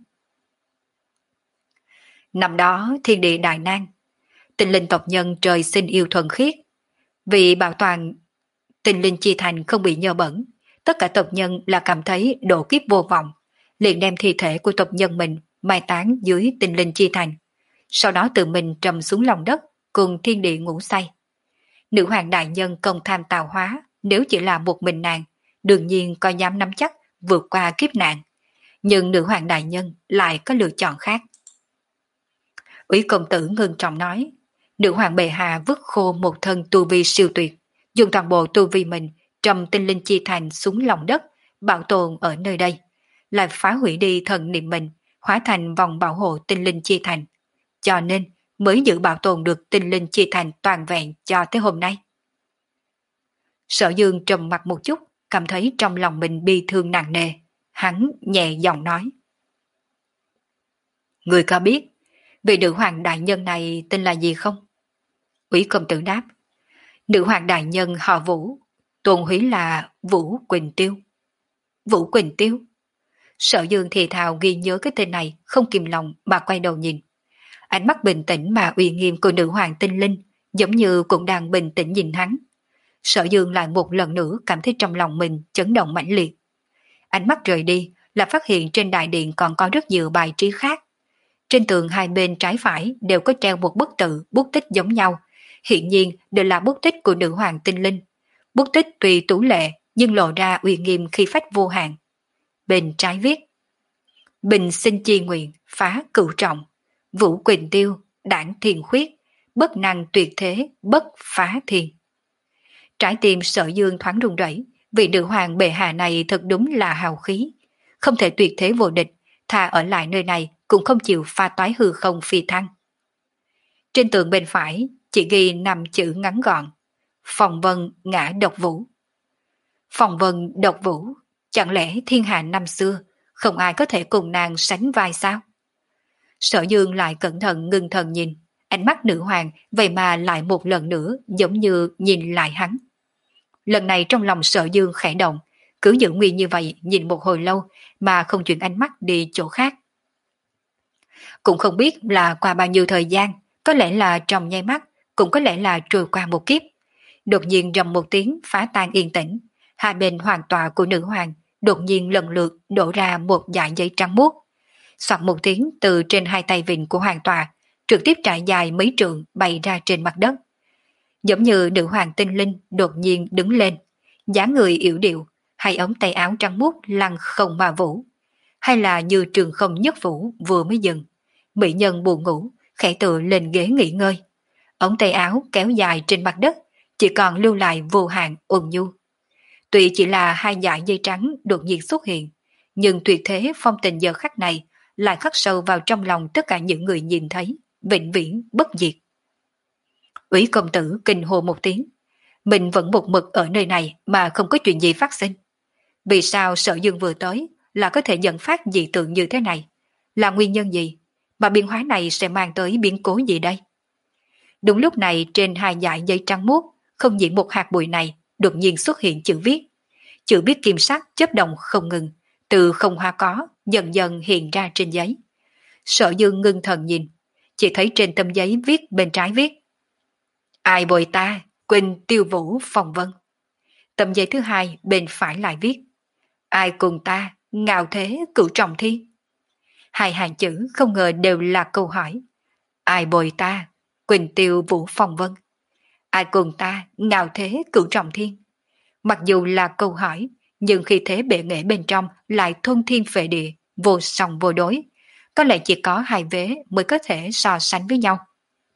Năm đó thiên địa đại nan, Tinh Linh tộc nhân trời sinh yêu thuần khiết. Vì bảo toàn Tinh Linh chi thành không bị nhơ bẩn, tất cả tộc nhân là cảm thấy độ kiếp vô vọng, liền đem thi thể của tộc nhân mình mai táng dưới Tinh Linh chi thành, sau đó tự mình trầm xuống lòng đất cùng thiên địa ngủ say. Nữ hoàng đại nhân công tham tạo hóa, nếu chỉ là một mình nàng, đương nhiên có dám nắm chắc vượt qua kiếp nạn, nhưng nữ hoàng đại nhân lại có lựa chọn khác. Úy công tử ngưng trọng nói, nữ hoàng bệ hạ vứt khô một thân tu vi siêu tuyệt, dùng toàn bộ tu vi mình trầm Tinh Linh chi thành xuống lòng đất, bảo tồn ở nơi đây, lại phá hủy đi thần niệm mình, hóa thành vòng bảo hộ Tinh Linh chi thành, cho nên mới giữ bảo tồn được Tinh Linh chi thành toàn vẹn cho tới hôm nay. Sở Dương trầm mặt một chút, cảm thấy trong lòng mình bi thương nặng nề, hắn nhẹ giọng nói. Người có biết vị nữ hoàng đại nhân này tên là gì không? Úy công tử đáp. Nữ hoàng đại nhân họ Vũ, tôn húy là Vũ Quỳnh Tiêu. Vũ Quỳnh Tiêu? Sở Dương thì thào ghi nhớ cái tên này, không kìm lòng mà quay đầu nhìn. Ánh mắt bình tĩnh mà uy nghiêm của nữ hoàng Tinh Linh giống như cũng đang bình tĩnh nhìn hắn. Sở Dương lại một lần nữa cảm thấy trong lòng mình chấn động mãnh liệt. Ánh mắt rời đi là phát hiện trên đại điện còn có rất nhiều bài trí khác. Trên tường hai bên trái phải đều có treo một bức tự, bút tích giống nhau. Hiện nhiên đều là bút tích của nữ hoàng Tinh Linh. Bút tích tuy tú lệ nhưng lộ ra uy nghiêm khí phách vô hạn. Bên trái viết: Bình sinh chi nguyện, phá cửu trọng. Vũ Quỳnh Tiêu, đảng thiền khuyết, bất năng tuyệt thế, bất phá thiên. Trái tim Sở Dương thoáng run rẩy, vị nữ hoàng bệ hạ này thật đúng là hào khí, không thể tuyệt thế vô địch, thà ở lại nơi này cũng không chịu pha toái hư không phi thăng. Trên tường bên phải chỉ ghi năm chữ ngắn gọn: Phòng Vân ngã độc vũ. Phòng Vân độc vũ, chẳng lẽ thiên hạ năm xưa không ai có thể cùng nàng sánh vai sao? Sở Dương lại cẩn thận ngưng thần nhìn, ánh mắt nữ hoàng vậy mà lại một lần nữa giống như nhìn lại hắn. Lần này trong lòng Sở Dương khẽ động, cứ giữ nguyên như vậy nhìn một hồi lâu mà không chuyển ánh mắt đi chỗ khác. Cũng không biết là qua bao nhiêu thời gian, có lẽ là trong nháy mắt, cũng có lẽ là trôi qua một kiếp. Đột nhiên rầm một tiếng phá tan yên tĩnh, hai bên hoàng tọa của nữ hoàng đột nhiên lần lượt đổ ra một dải giấy trắng muốt. Soạt một tiếng từ trên hai tay vịn của hoàng tọa trực tiếp trải dài mấy trượng bay ra trên mặt đất. Giống như nữ hoàng tinh linh đột nhiên đứng lên, dáng người yểu điệu, hay ống tay áo trắng muốt lăng không mà vũ, hay là như trường không nhất vũ vừa mới dừng. Mỹ nhân buồn ngủ, khẽ tựa lên ghế nghỉ ngơi. Ống tay áo kéo dài trên mặt đất, chỉ còn lưu lại vô hạn ôn nhu. Tuy chỉ là hai dải dây trắng đột nhiên xuất hiện, nhưng tuyệt thế phong tình giờ khắc này lại khắc sâu vào trong lòng tất cả những người nhìn thấy, vĩnh viễn bất diệt. Úy công tử kinh hô một tiếng, mình vẫn một mực ở nơi này mà không có chuyện gì phát sinh. Vì sao Sở Dương vừa tới là có thể dẫn phát dị tượng như thế này? Là nguyên nhân gì? Mà biến hóa này sẽ mang tới biến cố gì đây? Đúng lúc này trên hai dải giấy trắng muốt, không nhiễm một hạt bụi này, đột nhiên xuất hiện chữ viết. Chữ viết kim sắc chớp động không ngừng, từ không hoa có, dần dần hiện ra trên giấy. Sở Dương ngưng thần nhìn, chỉ thấy trên tấm giấy viết bên trái viết: Ai bồi ta, Quỳnh Tiêu Vũ Phong Vân. Tấm giấy thứ hai bên phải lại viết: Ai cùng ta, Ngạo Thế Cửu Trọng Thiên. Hai hàng chữ không ngờ đều là câu hỏi. Ai bồi ta, Quỳnh Tiêu Vũ Phong Vân. Ai cùng ta, Ngạo Thế Cửu Trọng Thiên. Mặc dù là câu hỏi, nhưng khi thế bệ nghệ bên trong lại thôn thiên phệ địa, vô song vô đối. Có lẽ chỉ có hai vế mới có thể so sánh với nhau.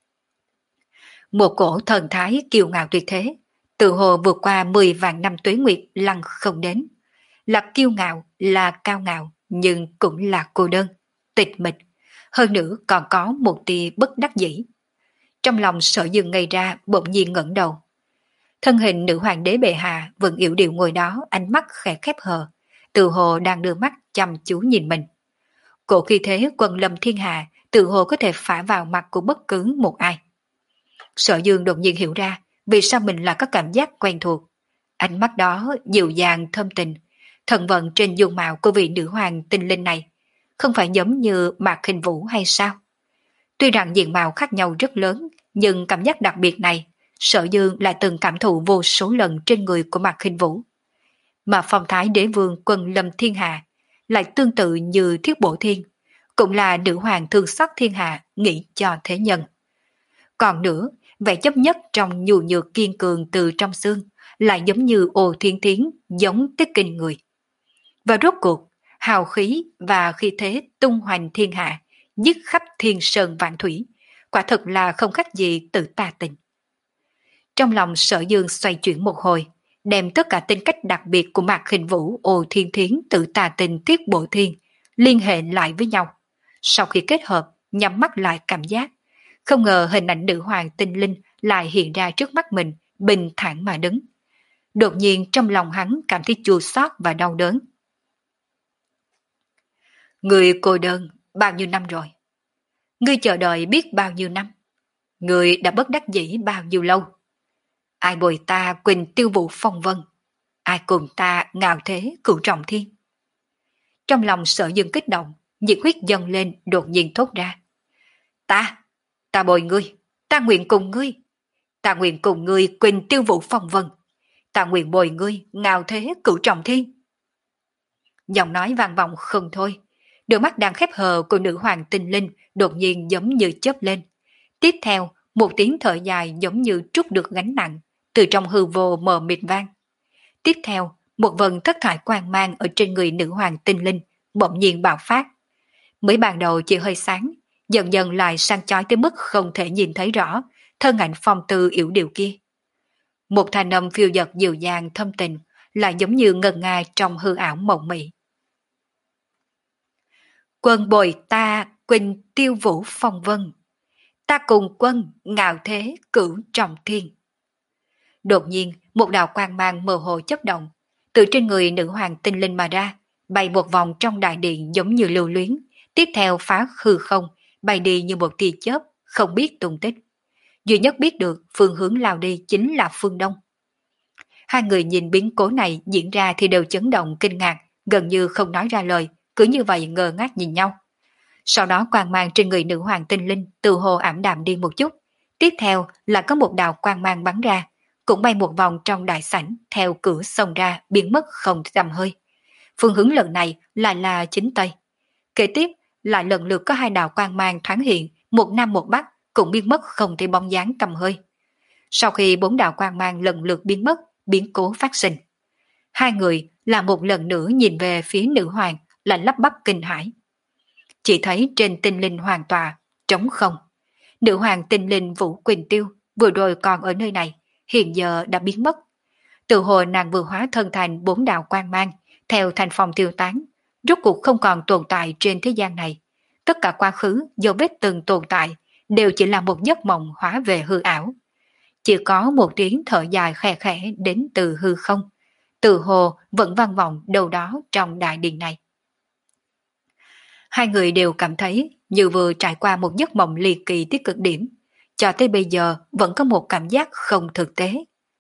Một cổ thần thái kiêu ngạo tuyệt thế, tự hồ vượt qua mười vạn năm tuế nguyệt lăng không đến. Là kiêu ngạo, là cao ngạo, nhưng cũng là cô đơn, tịch mịch. Hơn nữa còn có một tia bất đắc dĩ. Trong lòng Sở Dương ngây ra, bỗng nhiên ngẩng đầu. Thân hình nữ hoàng đế bệ hạ vẫn yểu điệu ngồi đó, ánh mắt khẽ khép hờ, tự hồ đang đưa mắt chăm chú nhìn mình. Cổ khi thế quần lâm thiên hạ, tự hồ có thể phả vào mặt của bất cứ một ai. Sở Dương đột nhiên hiểu ra vì sao mình lại có cảm giác quen thuộc. Ánh mắt đó dịu dàng thâm tình, thần vận trên dung mạo của vị nữ hoàng tinh linh này, không phải giống như Mạc Khinh Vũ hay sao? Tuy rằng diện mạo khác nhau rất lớn, nhưng cảm giác đặc biệt này, Sở Dương lại từng cảm thụ vô số lần trên người của Mạc Khinh Vũ. Mà phong thái đế vương quân lâm thiên hạ lại tương tự như Thiết Bổ Thiên, cũng là nữ hoàng thương xót thiên hạ nghĩ cho thế nhân. Còn nữa, vẻ chấp nhất trong nhu nhược kiên cường từ trong xương lại giống như Ô Thiên Thiến, giống Tiết Kinh người. Và rốt cuộc, hào khí và khí thế tung hoành thiên hạ, dứt khắp thiên sơn vạn thủy, quả thật là không khác gì tự tà tình. Trong lòng Sở Dương xoay chuyển một hồi, đem tất cả tính cách đặc biệt của Mạc Khinh Vũ, Ô Thiên Thiến, tự tà tình Tiết Bộ Thiên liên hệ lại với nhau. Sau khi kết hợp, nhắm mắt lại cảm giác, không ngờ hình ảnh nữ hoàng tinh linh lại hiện ra trước mắt mình, bình thản mà đứng. Đột nhiên trong lòng hắn cảm thấy chua xót và đau đớn. Người cô đơn bao nhiêu năm rồi? Ngươi chờ đợi biết bao nhiêu năm? Ngươi đã bất đắc dĩ bao nhiêu lâu? Ai bồi ta Quỳnh Tiêu Vũ Phong Vân? Ai cùng ta Ngạo Thế Cửu Trọng Thiên? Trong lòng Sở Dương kích động, nhiệt huyết dâng lên đột nhiên thốt ra. Ta, ta bồi ngươi, ta nguyện cùng ngươi. Ta nguyện cùng ngươi Quỳnh Tiêu Vũ Phong Vân. Ta nguyện bồi ngươi Ngạo Thế Cửu Trọng Thiên. Giọng nói vang vọng không thôi. Đôi mắt đang khép hờ của nữ hoàng tinh linh đột nhiên giống như chớp lên. Tiếp theo, một tiếng thở dài giống như trút được gánh nặng, từ trong hư vô mờ mịt vang. Tiếp theo, một vần thất thải quang mang ở trên người nữ hoàng tinh linh bỗng nhiên bạo phát. Mới ban đầu chỉ hơi sáng, dần dần lại sang chói tới mức không thể nhìn thấy rõ thân ảnh phong tư yểu điệu kia. Một thanh âm phiêu dật dịu dàng thâm tình, lại giống như ngần nga trong hư ảo mộng mị. Quân bồi ta Quỳnh Tiêu Vũ Phong Vân, ta cùng quân Ngạo Thế Cửu Trọng Thiên. Đột nhiên, một đạo quang mang mơ hồ chớp động, từ trên người nữ hoàng tinh linh mà ra, bay một vòng trong đại điện giống như lưu luyến, tiếp theo phá hư không, bay đi như một tia chớp, không biết tung tích. Duy nhất biết được phương hướng lao đi chính là phương đông. Hai người nhìn biến cố này diễn ra thì đều chấn động kinh ngạc, gần như không nói ra lời, cứ như vậy ngơ ngác nhìn nhau. Sau đó quang mang trên người nữ hoàng tinh linh từ hồ ảm đạm đi một chút, tiếp theo là có một đạo quang mang bắn ra, cũng bay một vòng trong đại sảnh theo cửa xông ra biến mất không tăm hơi. Phương hướng lần này lại là chính Tây. Kế tiếp lại lần lượt có hai đạo quang mang thoáng hiện một nam một bắc cũng biến mất không thấy bóng dáng tầm hơi. Sau khi bốn đạo quang mang lần lượt biến mất, biến cố phát sinh. Hai người là một lần nữa nhìn về phía nữ hoàng là lắp bắp kinh hãi. Chỉ thấy trên tinh linh hoàng tòa, trống không. Nữ hoàng tinh linh Vũ Quỳnh Tiêu vừa rồi còn ở nơi này, hiện giờ đã biến mất. Từ hồi nàng vừa hóa thân thành bốn đạo quang mang, theo thành phong tiêu tán, rốt cuộc không còn tồn tại trên thế gian này. Tất cả quá khứ, dấu vết từng tồn tại, đều chỉ là một giấc mộng hóa về hư ảo. Chỉ có một tiếng thở dài khẽ khẽ đến từ hư không, từ hồ vẫn vang vọng đâu đó trong đại điện này. Hai người đều cảm thấy như vừa trải qua một giấc mộng ly kỳ tới cực điểm, cho tới bây giờ vẫn có một cảm giác không thực tế.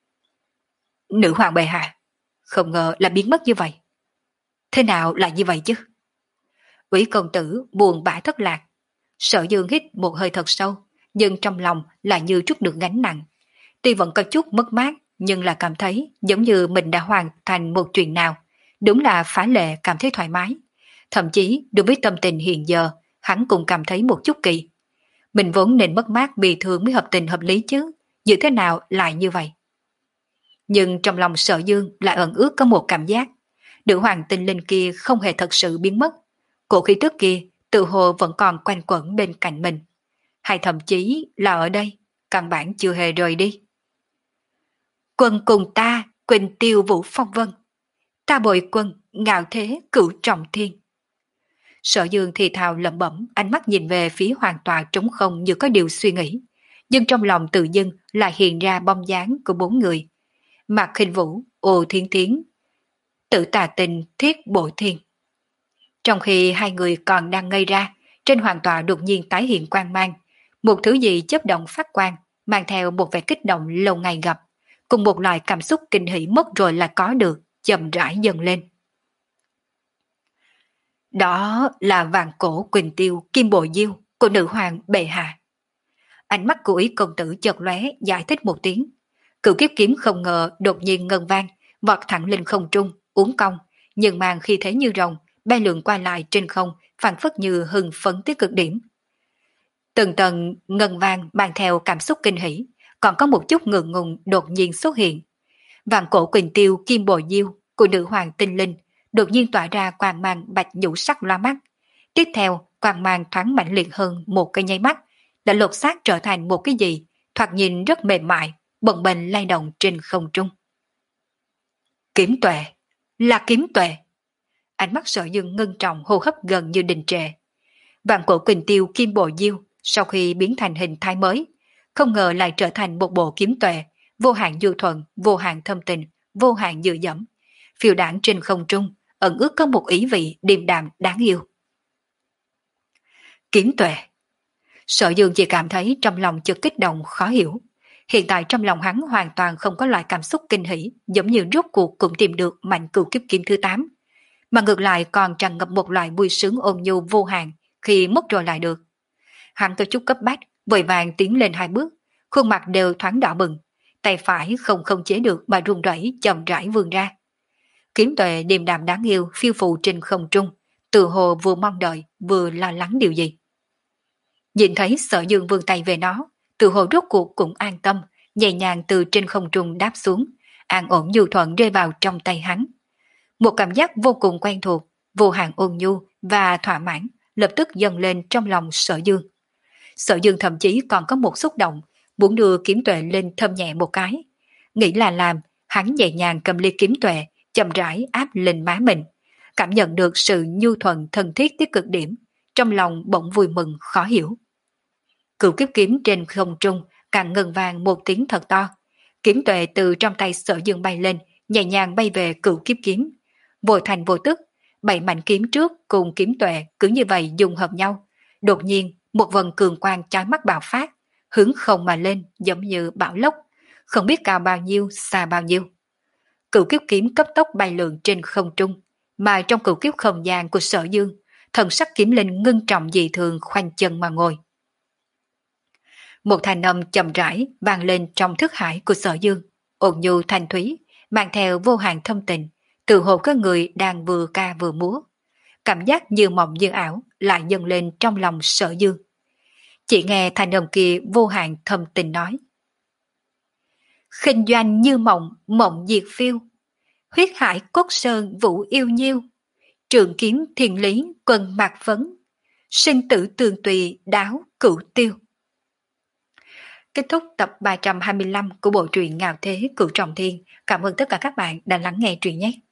Nữ hoàng bệ hạ, không ngờ là biến mất như vậy. Thế nào lại như vậy chứ? Úy công tử buồn bã thất lạc. Sở Dương hít một hơi thật sâu, nhưng trong lòng là như trút được gánh nặng. Tuy vẫn có chút mất mát, nhưng là cảm thấy giống như mình đã hoàn thành một chuyện nào. Đúng là phá lệ cảm thấy thoải mái. Thậm chí đối với tâm tình hiện giờ, hắn cũng cảm thấy một chút kỳ. Mình vốn nên mất mát bị thương mới hợp tình hợp lý chứ, như thế nào lại như vậy? Nhưng trong lòng Sở Dương lại ẩn ước có một cảm giác. Nữ hoàng tinh linh kia không hề thật sự biến mất. Cổ khí tức kia tự hồ vẫn còn quanh quẩn bên cạnh mình. Hay thậm chí là ở đây, căn bản chưa hề rời đi. Quân cùng ta, Quỳnh Tiêu Vũ Phong Vân. Ta bội quân, ngạo thế cửu trọng thiên. Sở Dương thì thào lẩm bẩm, ánh mắt nhìn về phía hoàn toàn trống không như có điều suy nghĩ. Nhưng trong lòng tự dưng lại hiện ra bóng dáng của bốn người. Mạc Khinh Vũ, Ô Thiên Thiến, Tử Tà Tình, Thiết Bội Thiên. Trong khi hai người còn đang ngây ra, trên hoàn toàn đột nhiên tái hiện quang mang. Một thứ gì chớp động phát quang, mang theo một vẻ kích động lâu ngày gặp, cùng một loại cảm xúc kinh hỉ mất rồi là có được, chậm rãi dần lên. Đó là vạn cổ Quỳnh Tiêu Kim Bội Diêu của nữ hoàng bệ hạ. Ánh mắt của Ý công tử chợt lóe giải thích một tiếng. Cửu kiếp kiếm không ngờ đột nhiên ngân vang, vọt thẳng lên không trung, uốn cong, nhưng mang khi thế như rồng, bay lượn qua lại trên không, phảng phất như hưng phấn tới cực điểm. Từng tầng ngân vang mang theo cảm xúc kinh hỉ, còn có một chút ngượng ngùng đột nhiên xuất hiện. Vạn cổ Quỳnh Tiêu Kim Bội Diêu của nữ hoàng tinh linh đột nhiên tỏa ra quang mang bạch nhũ sắc loa mắt. Tiếp theo, quang mang thoáng mạnh liệt hơn một cái nháy mắt, đã lột xác trở thành một cái gì, thoạt nhìn rất mềm mại, bồng bềnh lay động trên không trung. Kiếm tuệ, là kiếm tuệ. Ánh mắt Sở Dương ngưng trọng, hô hấp gần như đình trệ. Vạn cổ Quỳnh Tiêu Kim Bội Diêu sau khi biến thành hình thái mới, không ngờ lại trở thành một bộ kiếm tuệ, vô hạn du thuận, vô hạn thâm tình, vô hạn dự dẫm, phiêu đảng trên không trung, ẩn ước có một ý vị điềm đạm đáng yêu. Kiếm tuệ. Sở Dương chỉ cảm thấy trong lòng chợt kích động khó hiểu. Hiện tại trong lòng hắn hoàn toàn không có loại cảm xúc kinh hỉ, giống như rốt cuộc cũng tìm được mạnh cửu kiếp kiếm thứ tám, mà ngược lại còn tràn ngập một loại vui sướng ôn nhu vô hạn khi mất rồi lại được. Hắn có chút cấp bách, vội vàng tiến lên hai bước, khuôn mặt đều thoáng đỏ bừng, tay phải không không chế được mà run rẩy chậm rãi vươn ra. Kiếm tuệ điềm đạm đáng yêu phiêu phù trên không trung, tự hồ vừa mong đợi vừa lo lắng điều gì. Nhìn thấy Sở Dương vươn tay về nó, tự hồ rốt cuộc cũng an tâm, nhẹ nhàng từ trên không trung đáp xuống, an ổn nhu thuận rơi vào trong tay hắn. Một cảm giác vô cùng quen thuộc, vô hạn ôn nhu và thỏa mãn lập tức dâng lên trong lòng Sở Dương. Sở Dương thậm chí còn có một xúc động, muốn đưa kiếm tuệ lên thơm nhẹ một cái. Nghĩ là làm, hắn nhẹ nhàng cầm ly kiếm tuệ, chậm rãi áp lên má mình, cảm nhận được sự nhu thuận thân thiết tới cực điểm, trong lòng bỗng vui mừng khó hiểu. Cửu kiếp kiếm trên không trung càng ngân vang một tiếng thật to, kiếm tuệ từ trong tay Sở Dương bay lên, nhẹ nhàng bay về cửu kiếp kiếm. Vô thành vô tức, bảy mảnh kiếm trước cùng kiếm tuệ cứ như vậy dùng hợp nhau. Đột nhiên, một vần cường quang chói mắt bạo phát, hướng không mà lên giống như bão lốc, không biết cao bao nhiêu, xa bao nhiêu. Cửu kiếp kiếm cấp tốc bay lượn trên không trung, mà trong cửu kiếp không gian của Sở Dương, thần sắc kiếm linh ngưng trọng dị thường khoanh chân mà ngồi. Một thanh âm chậm rãi vang lên trong thức hải của Sở Dương, ôn nhu thanh thúy, mang theo vô hạn thâm tình, từ hồ có người đang vừa ca vừa múa. Cảm giác như mộng như ảo lại dâng lên trong lòng Sở Dương. Chỉ nghe thanh âm kia vô hạn thầm tình nói. Khinh doanh như mộng, mộng diệt phiêu. Huyết hải cốt sơn vũ yêu nhiêu. Trường kiếm thiên lý quân mạc vấn. Sinh tử tường tùy đáo cửu tiêu. Kết thúc tập ba trăm hai mươi lăm của bộ truyện Ngạo Thế Cửu Trọng Thiên. Cảm ơn tất cả các bạn đã lắng nghe truyện nhé.